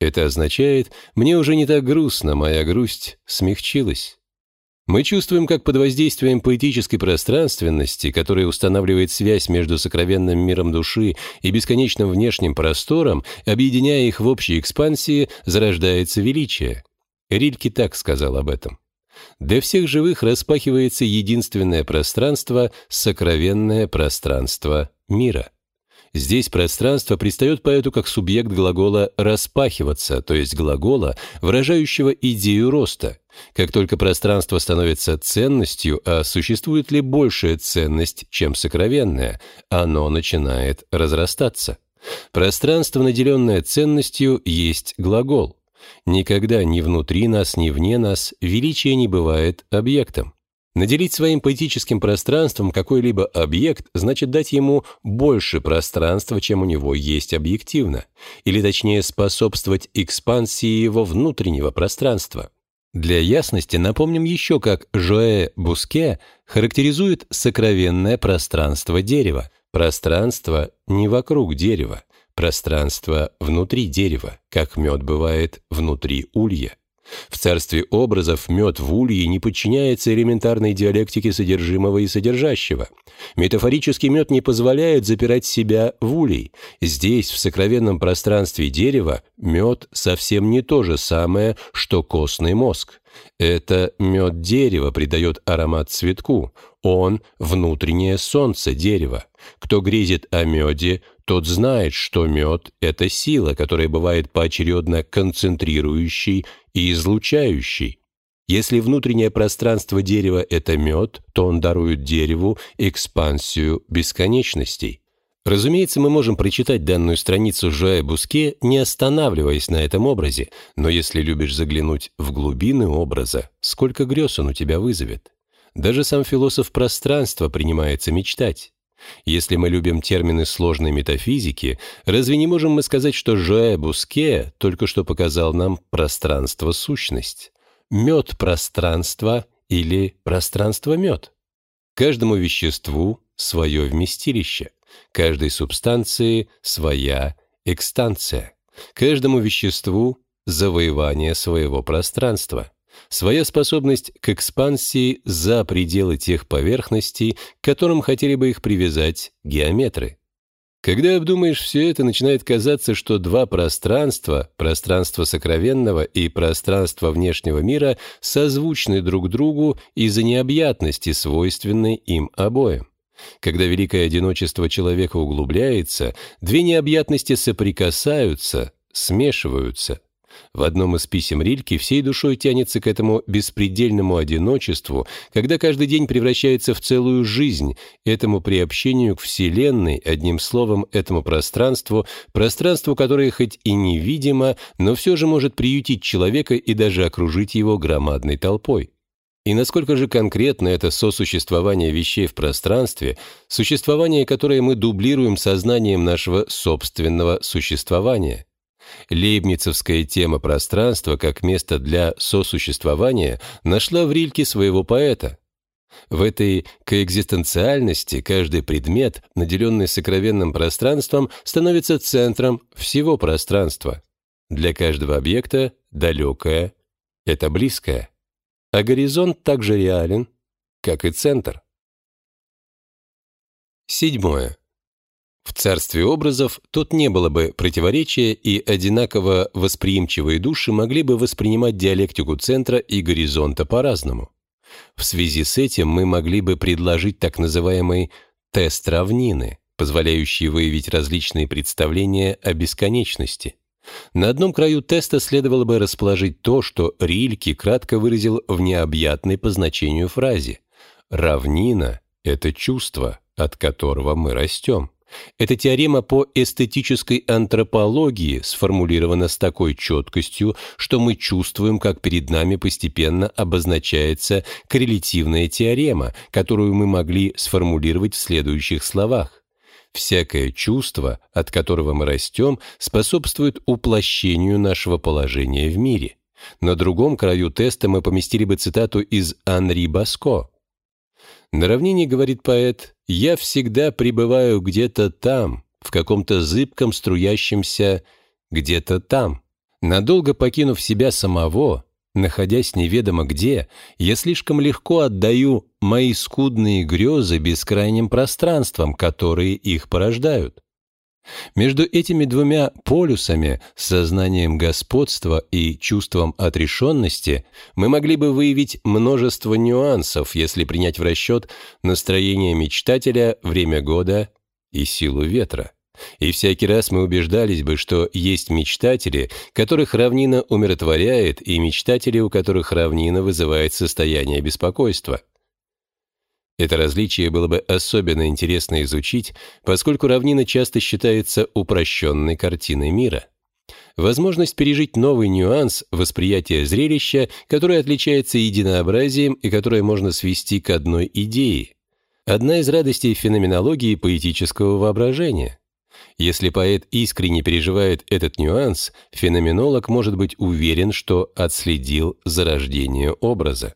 Это означает, мне уже не так грустно, моя грусть смягчилась. Мы чувствуем, как под воздействием поэтической пространственности, которая устанавливает связь между сокровенным миром души и бесконечным внешним простором, объединяя их в общей экспансии, зарождается величие. Рильке так сказал об этом. Для всех живых распахивается единственное пространство, сокровенное пространство мира. Здесь пространство предстает поэту как субъект глагола «распахиваться», то есть глагола, выражающего идею роста. Как только пространство становится ценностью, а существует ли большая ценность, чем сокровенная, оно начинает разрастаться. Пространство, наделенное ценностью, есть глагол. Никогда ни внутри нас, ни вне нас величие не бывает объектом. Наделить своим поэтическим пространством какой-либо объект значит дать ему больше пространства, чем у него есть объективно, или точнее способствовать экспансии его внутреннего пространства. Для ясности напомним еще, как Жоэ Буске характеризует сокровенное пространство дерева. Пространство не вокруг дерева, пространство внутри дерева, как мед бывает внутри улья. В царстве образов мед в улье не подчиняется элементарной диалектике содержимого и содержащего. Метафорический мед не позволяет запирать себя в улей. Здесь, в сокровенном пространстве дерева, мед совсем не то же самое, что костный мозг. Это мед дерева придает аромат цветку. Он – внутреннее солнце дерева. Кто грезит о меде, тот знает, что мед – это сила, которая бывает поочередно концентрирующей и излучающей. Если внутреннее пространство дерева – это мед, то он дарует дереву экспансию бесконечностей. Разумеется, мы можем прочитать данную страницу Жоэ Буске, не останавливаясь на этом образе, но если любишь заглянуть в глубины образа, сколько грез он у тебя вызовет. Даже сам философ пространства принимается мечтать. Если мы любим термины сложной метафизики, разве не можем мы сказать, что Жоэ Буске только что показал нам пространство-сущность? Мед-пространство или пространство-мед? Каждому веществу свое вместилище, каждой субстанции своя экстанция, каждому веществу завоевание своего пространства. Своя способность к экспансии за пределы тех поверхностей, к которым хотели бы их привязать геометры. Когда обдумаешь все это, начинает казаться, что два пространства, пространство сокровенного и пространство внешнего мира, созвучны друг другу из-за необъятности, свойственной им обоим. Когда великое одиночество человека углубляется, две необъятности соприкасаются, смешиваются. В одном из писем Рильке всей душой тянется к этому беспредельному одиночеству, когда каждый день превращается в целую жизнь, этому приобщению к Вселенной, одним словом, этому пространству, которое хоть и невидимо, но все же может приютить человека и даже окружить его громадной толпой. И насколько же конкретно это сосуществование вещей в пространстве, существование, которое мы дублируем сознанием нашего собственного существования. Лейбницевская тема пространства как место для сосуществования нашла в Рильке своего поэта. В этой коэкзистенциальности каждый предмет, наделенный сокровенным пространством, становится центром всего пространства. Для каждого объекта далекое — это близкое, а горизонт так же реален, как и центр. 7. В царстве образов тут не было бы противоречия, и одинаково восприимчивые души могли бы воспринимать диалектику центра и горизонта по-разному. В связи с этим мы могли бы предложить так называемый тест равнины, позволяющий выявить различные представления о бесконечности. На одном краю теста следовало бы расположить то, что Рильке кратко выразил в необъятной по значению фразе: «Равнина — это чувство, от которого мы растем». Эта теорема по эстетической антропологии сформулирована с такой четкостью, что мы чувствуем, как перед нами постепенно обозначается коррелятивная теорема, которую мы могли сформулировать в следующих словах. Всякое чувство, от которого мы растем, способствует уплощению нашего положения в мире. На другом краю теста мы поместили бы цитату из Анри Баско. На равнине, говорит поэт, «я всегда пребываю где-то там, в каком-то зыбком струящемся где-то там. Надолго покинув себя самого, находясь неведомо где, я слишком легко отдаю мои скудные грезы бескрайним пространствам, которые их порождают. Между этими двумя полюсами, сознанием господства и чувством отрешенности, мы могли бы выявить множество нюансов, если принять в расчет настроение мечтателя, время года и силу ветра. И всякий раз мы убеждались бы, что есть мечтатели, которых равнина умиротворяет, и мечтатели, у которых равнина вызывает состояние беспокойства. Это различие было бы особенно интересно изучить, поскольку равнина часто считается упрощенной картиной мира. Возможность пережить новый нюанс восприятия зрелища, которое отличается единообразием и которое можно свести к одной идее. Одна из радостей феноменологии поэтического воображения. Если поэт искренне переживает этот нюанс, феноменолог может быть уверен, что отследил зарождение образа.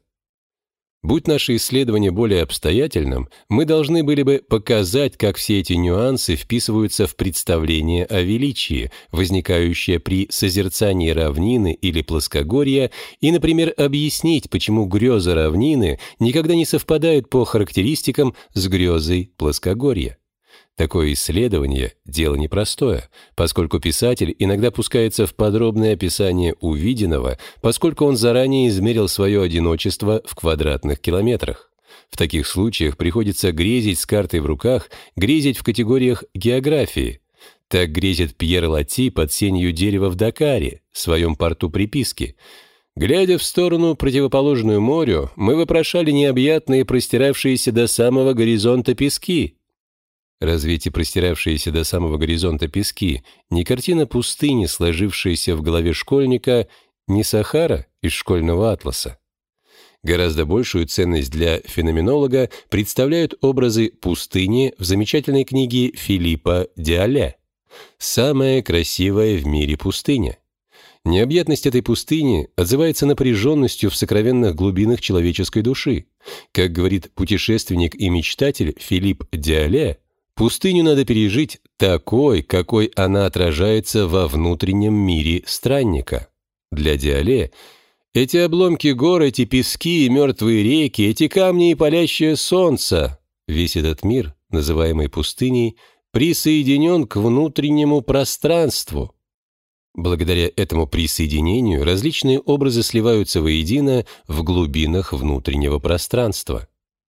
Будь наше исследование более обстоятельным, мы должны были бы показать, как все эти нюансы вписываются в представление о величии, возникающее при созерцании равнины или плоскогорья, и, например, объяснить, почему греза равнины никогда не совпадают по характеристикам с грезой плоскогорья. Такое исследование – дело непростое, поскольку писатель иногда пускается в подробное описание увиденного, поскольку он заранее измерил свое одиночество в квадратных километрах. В таких случаях приходится грезить с картой в руках, грезить в категориях географии. Так грезит Пьер Лати под сенью дерева в Дакаре, в своем порту приписки. Глядя в сторону, противоположную морю, мы вопрошали необъятные, простиравшиеся до самого горизонта пески. Разве эти простиравшиеся до самого горизонта пески не картина пустыни, сложившаяся в голове школьника, не Сахара из школьного атласа? Гораздо большую ценность для феноменолога представляют образы пустыни в замечательной книге Филиппа Диале «Самая красивая в мире пустыня». Необъятность этой пустыни отзывается напряженностью в сокровенных глубинах человеческой души. Как говорит путешественник и мечтатель Филипп Диале, пустыню надо пережить такой, какой она отражается во внутреннем мире странника. Для Диале эти обломки гор, эти пески и мертвые реки, эти камни и палящее солнце, весь этот мир, называемый пустыней, присоединен к внутреннему пространству. Благодаря этому присоединению различные образы сливаются воедино в глубинах внутреннего пространства.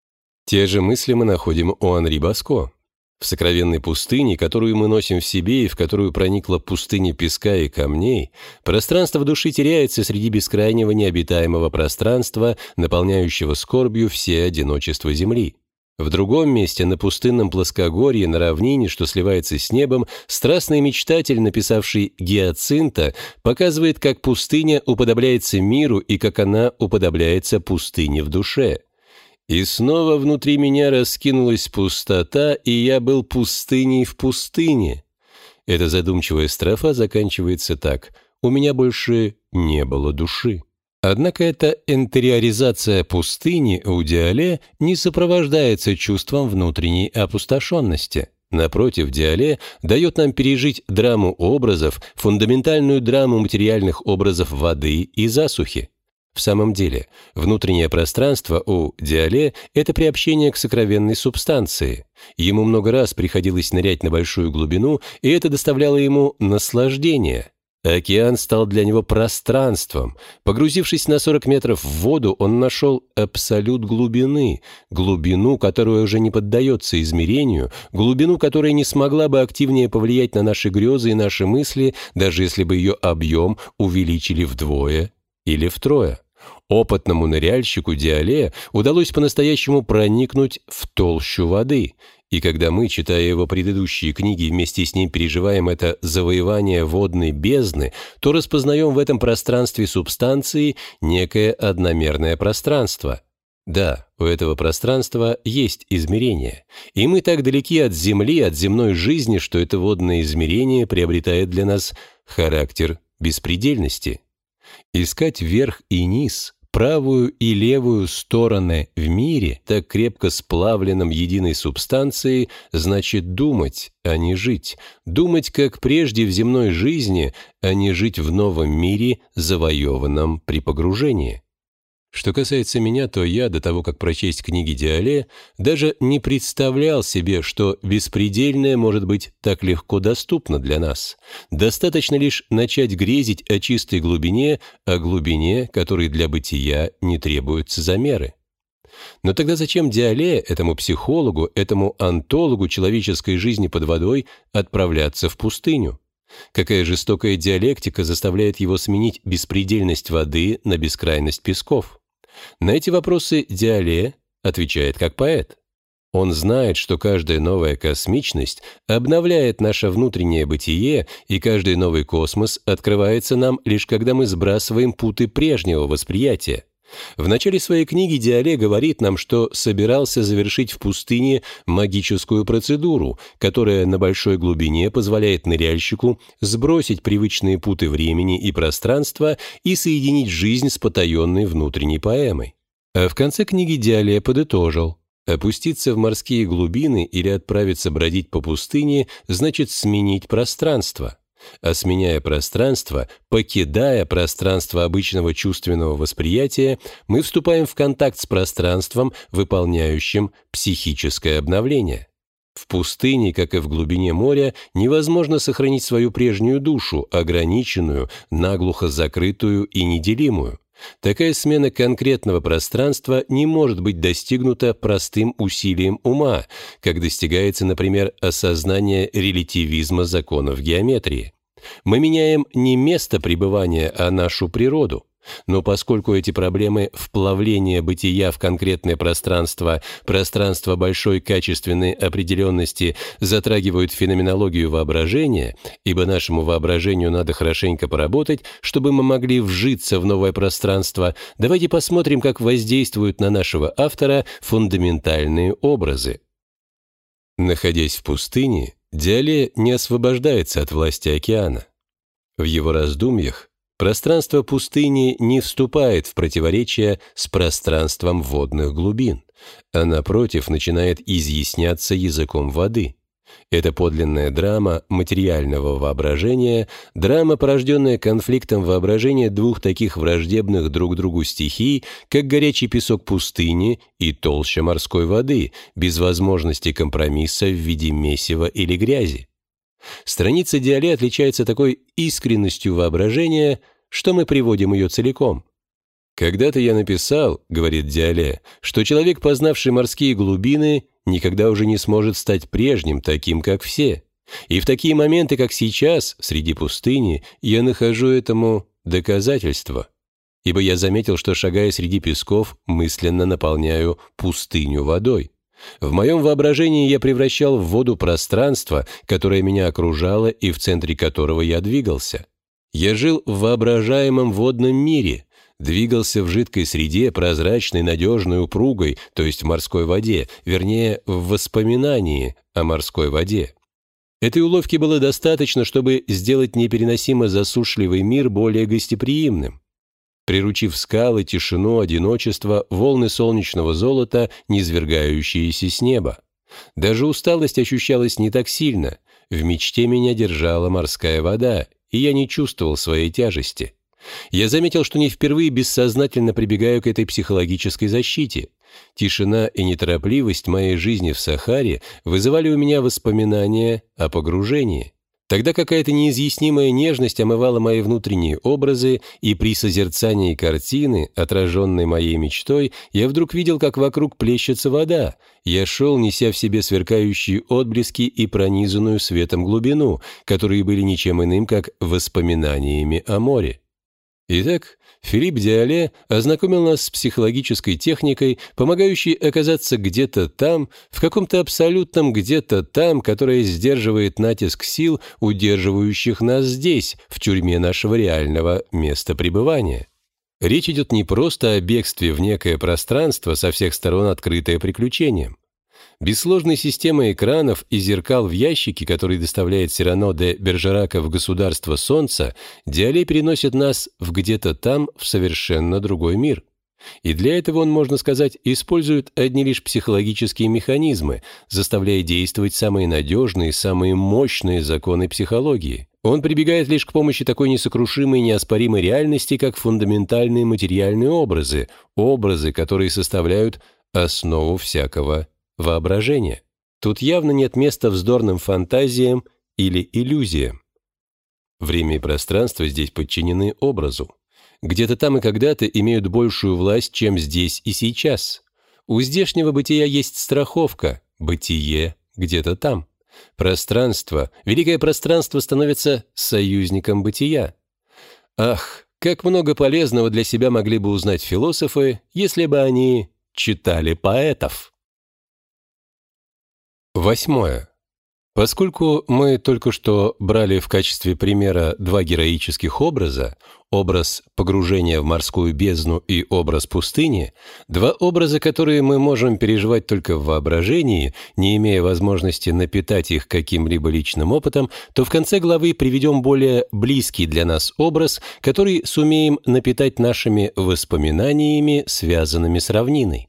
Те же мысли мы находим у Анри Баско. В сокровенной пустыне, которую мы носим в себе и в которую проникла пустыня песка и камней, пространство души теряется среди бескрайнего необитаемого пространства, наполняющего скорбью все одиночества земли. В другом месте, на пустынном плоскогорье, на равнине, что сливается с небом, страстный мечтатель, написавший «Гиацинта», показывает, как пустыня уподобляется миру и как она уподобляется пустыне в душе. «И снова внутри меня раскинулась пустота, и я был пустыней в пустыне». Эта задумчивая строфа заканчивается так: «У меня больше не было души». Однако эта интериоризация пустыни у Диале не сопровождается чувством внутренней опустошенности. Напротив, Диале дает нам пережить драму образов, фундаментальную драму материальных образов воды и засухи. В самом деле, внутреннее пространство у Диале – это приобщение к сокровенной субстанции. Ему много раз приходилось нырять на большую глубину, и это доставляло ему наслаждение. Океан стал для него пространством. Погрузившись на 40 метров в воду, он нашел абсолют глубины, глубину, которая уже не поддается измерению, глубину, которая не смогла бы активнее повлиять на наши грезы и наши мысли, даже если бы ее объем увеличили вдвое или втрое. Опытному ныряльщику Диале удалось по-настоящему проникнуть в толщу воды. И когда мы, читая его предыдущие книги, вместе с ним переживаем это завоевание водной бездны, то распознаем в этом пространстве субстанции некое одномерное пространство. Да, у этого пространства есть измерение, и мы так далеки от Земли, от земной жизни, что это водное измерение приобретает для нас характер беспредельности. Искать верх и низ, правую и левую стороны в мире, так крепко сплавленном единой субстанцией, значит думать, а не жить. Думать, как прежде в земной жизни, а не жить в новом мире, завоеванном при погружении. Что касается меня, то я, до того, как прочесть книги Диале, даже не представлял себе, что беспредельное может быть так легко доступно для нас. Достаточно лишь начать грезить о чистой глубине, о глубине, которой для бытия не требуются замеры. Но тогда зачем Диале, этому психологу, этому онтологу человеческой жизни под водой, отправляться в пустыню? Какая жестокая диалектика заставляет его сменить беспредельность воды на бескрайность песков? На эти вопросы Диале отвечает как поэт. Он знает, что каждая новая космичность обновляет наше внутреннее бытие, и каждый новый космос открывается нам лишь когда мы сбрасываем путы прежнего восприятия. В начале своей книги Диале говорит нам, что собирался завершить в пустыне магическую процедуру, которая на большой глубине позволяет ныряльщику сбросить привычные путы времени и пространства и соединить жизнь с потаенной внутренней поэмой. А в конце книги Диале подытожил: опуститься в морские глубины или отправиться бродить по пустыне значит сменить пространство. А сменяя пространство, покидая пространство обычного чувственного восприятия, мы вступаем в контакт с пространством, выполняющим психическое обновление. В пустыне, как и в глубине моря, невозможно сохранить свою прежнюю душу, ограниченную, наглухо закрытую и неделимую. Такая смена конкретного пространства не может быть достигнута простым усилием ума, как достигается, например, осознание релятивизма законов геометрии. Мы меняем не место пребывания, а нашу природу. Но поскольку эти проблемы вплавления бытия в конкретное пространство, пространство большой качественной определенности, затрагивают феноменологию воображения, ибо нашему воображению надо хорошенько поработать, чтобы мы могли вжиться в новое пространство, давайте посмотрим, как воздействуют на нашего автора фундаментальные образы. Находясь в пустыне, Диале не освобождается от власти океана. В его раздумьях пространство пустыни не вступает в противоречие с пространством водных глубин, а напротив начинает изъясняться языком воды. Это подлинная драма материального воображения, драма, порожденная конфликтом воображения двух таких враждебных друг другу стихий, как горячий песок пустыни и толща морской воды, без возможности компромисса в виде месива или грязи. Страница Диале отличается такой искренностью воображения, что мы приводим ее целиком. «Когда-то я написал, — говорит Диале, — что человек, познавший морские глубины, никогда уже не сможет стать прежним, таким, как все. И в такие моменты, как сейчас, среди пустыни, я нахожу этому доказательство. Ибо я заметил, что, шагая среди песков, мысленно наполняю пустыню водой. В моем воображении я превращал в воду пространство, которое меня окружало и в центре которого я двигался. Я жил в воображаемом водном мире, двигался в жидкой среде, прозрачной, надежной, упругой, то есть в морской воде, вернее, в воспоминании о морской воде. Этой уловки было достаточно, чтобы сделать непереносимо засушливый мир более гостеприимным. Приручив скалы, тишину, одиночество, волны солнечного золота, низвергающиеся с неба. Даже усталость ощущалась не так сильно. В мечте меня держала морская вода, и я не чувствовал своей тяжести. Я заметил, что не впервые бессознательно прибегаю к этой психологической защите. Тишина и неторопливость моей жизни в Сахаре вызывали у меня воспоминания о погружении. Тогда какая-то неизъяснимая нежность омывала мои внутренние образы, и при созерцании картины, отраженной моей мечтой, я вдруг видел, как вокруг плещется вода. Я шел, неся в себе сверкающие отблески и пронизанную светом глубину, которые были ничем иным, как воспоминаниями о море. Итак, Филипп Диале ознакомил нас с психологической техникой, помогающей оказаться где-то там, в каком-то абсолютном где-то там, которая сдерживает натиск сил, удерживающих нас здесь, в тюрьме нашего реального места пребывания. Речь идет не просто о бегстве в некое пространство, со всех сторон открытое приключением. Без сложной системы экранов и зеркал в ящике, который доставляет Сирано де Бержерака в государство Солнца, Диале переносит нас в где-то там, в совершенно другой мир. И для этого он, можно сказать, использует одни лишь психологические механизмы, заставляя действовать самые надежные, самые мощные законы психологии. Он прибегает лишь к помощи такой несокрушимой, неоспоримой реальности, как фундаментальные материальные образы, образы, которые составляют основу всякого воображения. Тут явно нет места вздорным фантазиям или иллюзиям. Время и пространство здесь подчинены образу. Где-то там и когда-то имеют большую власть, чем здесь и сейчас. У здешнего бытия есть страховка, бытие где-то там. Пространство, великое пространство становится союзником бытия. Ах, как много полезного для себя могли бы узнать философы, если бы они читали поэтов. 8. Поскольку мы только что брали в качестве примера два героических образа, образ погружения в морскую бездну и образ пустыни, два образа, которые мы можем переживать только в воображении, не имея возможности напитать их каким-либо личным опытом, то в конце главы приведем более близкий для нас образ, который сумеем напитать нашими воспоминаниями, связанными с равниной.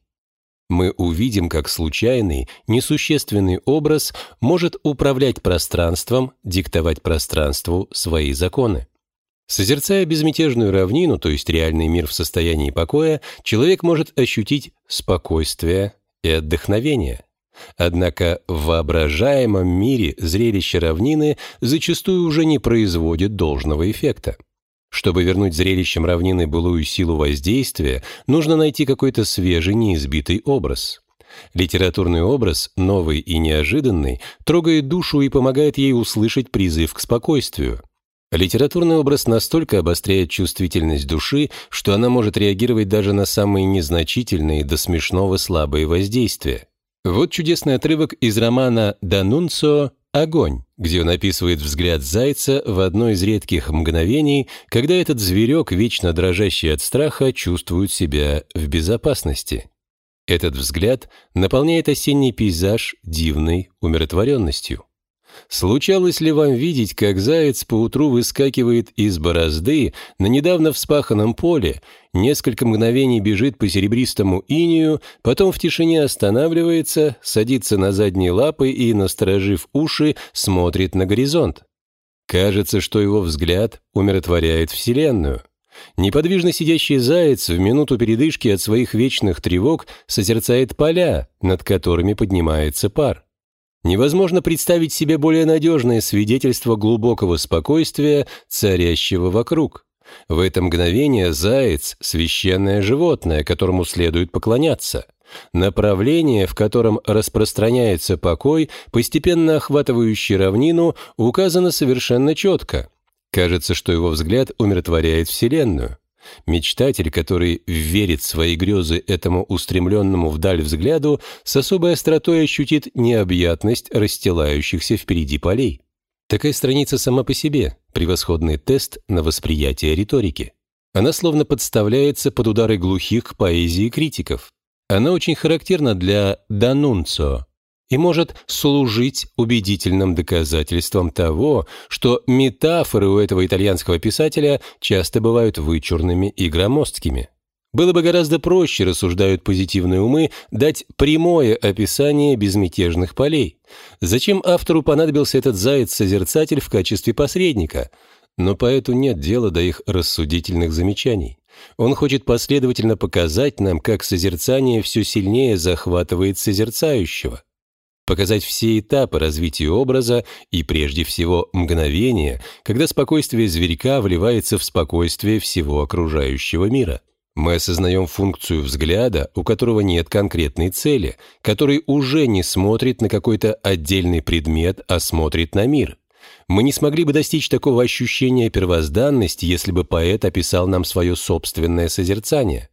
Мы увидим, как случайный, несущественный образ может управлять пространством, диктовать пространству свои законы. Созерцая безмятежную равнину, то есть реальный мир в состоянии покоя, человек может ощутить спокойствие и отдохновение. Однако в воображаемом мире зрелище равнины зачастую уже не производит должного эффекта. Чтобы вернуть зрелищем равнины былую силу воздействия, нужно найти какой-то свежий, неизбитый образ. Литературный образ, новый и неожиданный, трогает душу и помогает ей услышать призыв к спокойствию. Литературный образ настолько обостряет чувствительность души, что она может реагировать даже на самые незначительные до смешного слабые воздействия. Вот чудесный отрывок из романа «Данунцио. Огонь», где он описывает взгляд зайца в одно из редких мгновений, когда этот зверек, вечно дрожащий от страха, чувствует себя в безопасности. Этот взгляд наполняет осенний пейзаж дивной умиротворенностью. Случалось ли вам видеть, как заяц поутру выскакивает из борозды на недавно вспаханном поле, несколько мгновений бежит по серебристому инею, потом в тишине останавливается, садится на задние лапы и, насторожив уши, смотрит на горизонт? Кажется, что его взгляд умиротворяет Вселенную. Неподвижно сидящий заяц в минуту передышки от своих вечных тревог созерцает поля, над которыми поднимается пар. Невозможно представить себе более надежное свидетельство глубокого спокойствия, царящего вокруг. В это мгновение заяц – священное животное, которому следует поклоняться. Направление, в котором распространяется покой, постепенно охватывающий равнину, указано совершенно четко. Кажется, что его взгляд умиротворяет Вселенную. Мечтатель, который верит в свои грезы этому устремленному вдаль взгляду, с особой остротой ощутит необъятность расстилающихся впереди полей. Такая страница сама по себе – превосходный тест на восприятие риторики. Она словно подставляется под удары глухих поэзии критиков. Она очень характерна для «Данунцио» и может служить убедительным доказательством того, что метафоры у этого итальянского писателя часто бывают вычурными и громоздкими. Было бы гораздо проще, рассуждают позитивные умы, дать прямое описание безмятежных полей. Зачем автору понадобился этот заяц-созерцатель в качестве посредника? Но поэту нет дела до их рассудительных замечаний. Он хочет последовательно показать нам, как созерцание все сильнее захватывает созерцающего. Показать все этапы развития образа и, прежде всего, мгновение, когда спокойствие зверька вливается в спокойствие всего окружающего мира. Мы осознаем функцию взгляда, у которого нет конкретной цели, который уже не смотрит на какой-то отдельный предмет, а смотрит на мир. Мы не смогли бы достичь такого ощущения первозданности, если бы поэт описал нам свое собственное созерцание.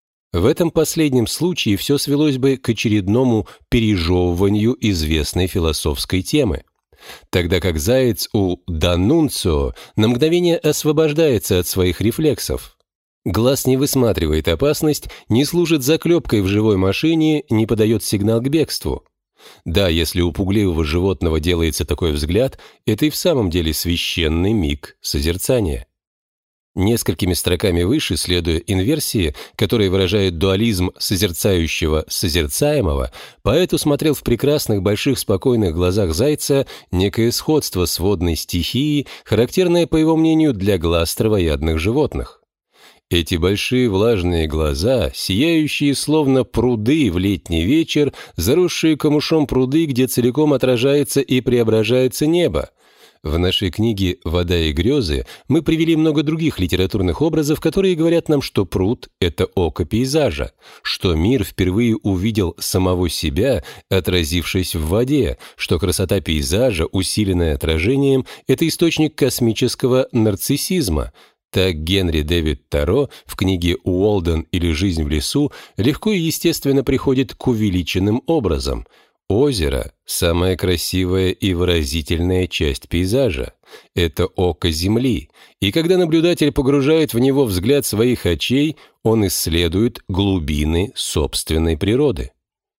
В этом последнем случае все свелось бы к очередному пережевыванию известной философской темы. Тогда как заяц у Данунцио на мгновение освобождается от своих рефлексов. Глаз не высматривает опасность, не служит заклепкой в живой машине, не подает сигнал к бегству. Да, если у пугливого животного делается такой взгляд, это и в самом деле священный миг созерцания. Несколькими строками выше, следуя инверсии, которая выражает дуализм созерцающего созерцаемого, поэт усмотрел в прекрасных больших спокойных глазах зайца некое сходство с водной стихией, характерное, по его мнению, для глаз травоядных животных. Эти большие влажные глаза, сияющие словно пруды в летний вечер, заросшие камышом пруды, где целиком отражается и преображается небо. В нашей книге «Вода и грезы» мы привели много других литературных образов, которые говорят нам, что пруд — это око пейзажа, что мир впервые увидел самого себя, отразившись в воде, что красота пейзажа, усиленная отражением, — это источник космического нарциссизма. Так Генри Дэвид Торо в книге «Уолден или жизнь в лесу» легко и естественно приходит к увеличенным образам. Озеро – самая красивая и выразительная часть пейзажа. Это око Земли, и когда наблюдатель погружает в него взгляд своих очей, он исследует глубины собственной природы.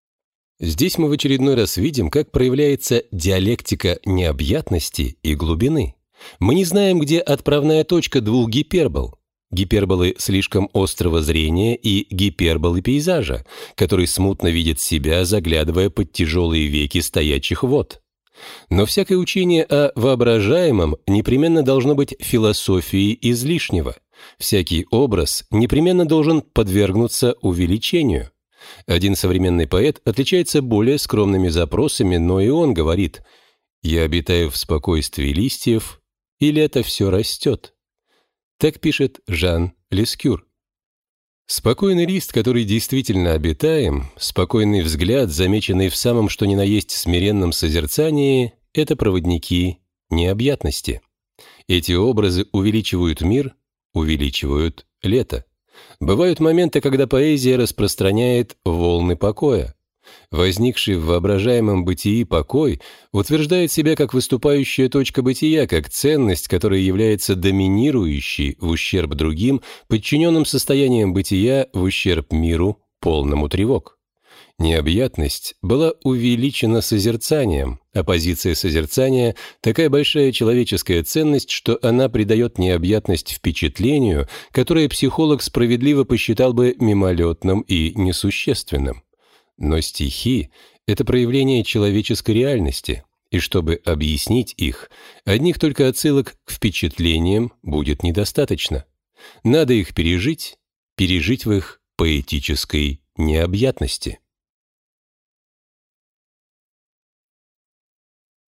Здесь мы в очередной раз видим, как проявляется диалектика необъятности и глубины. Мы не знаем, где отправная точка двух гипербол. Гиперболы слишком острого зрения и гиперболы пейзажа, который смутно видит себя, заглядывая под тяжелые веки стоячих вод. Но всякое учение о воображаемом непременно должно быть философией излишнего. Всякий образ непременно должен подвергнуться увеличению. Один современный поэт отличается более скромными запросами, но и он говорит: «Я обитаю в спокойствии листьев, и лето все растет». Так пишет Жан Лескюр. Спокойный лист, который действительно обитаем, спокойный взгляд, замеченный в самом что ни на есть смиренном созерцании, это проводники необъятности. Эти образы увеличивают мир, увеличивают лето. Бывают моменты, когда поэзия распространяет волны покоя. Возникший в воображаемом бытии покой утверждает себя как выступающая точка бытия, как ценность, которая является доминирующей в ущерб другим, подчиненным состоянием бытия в ущерб миру, полному тревог. Необъятность была увеличена созерцанием, а позиция созерцания – такая большая человеческая ценность, что она придает необъятность впечатлению, которое психолог справедливо посчитал бы мимолетным и несущественным. Но стихи — это проявление человеческой реальности, и чтобы объяснить их, одних только отсылок к впечатлениям будет недостаточно. Надо их пережить в их поэтической необъятности.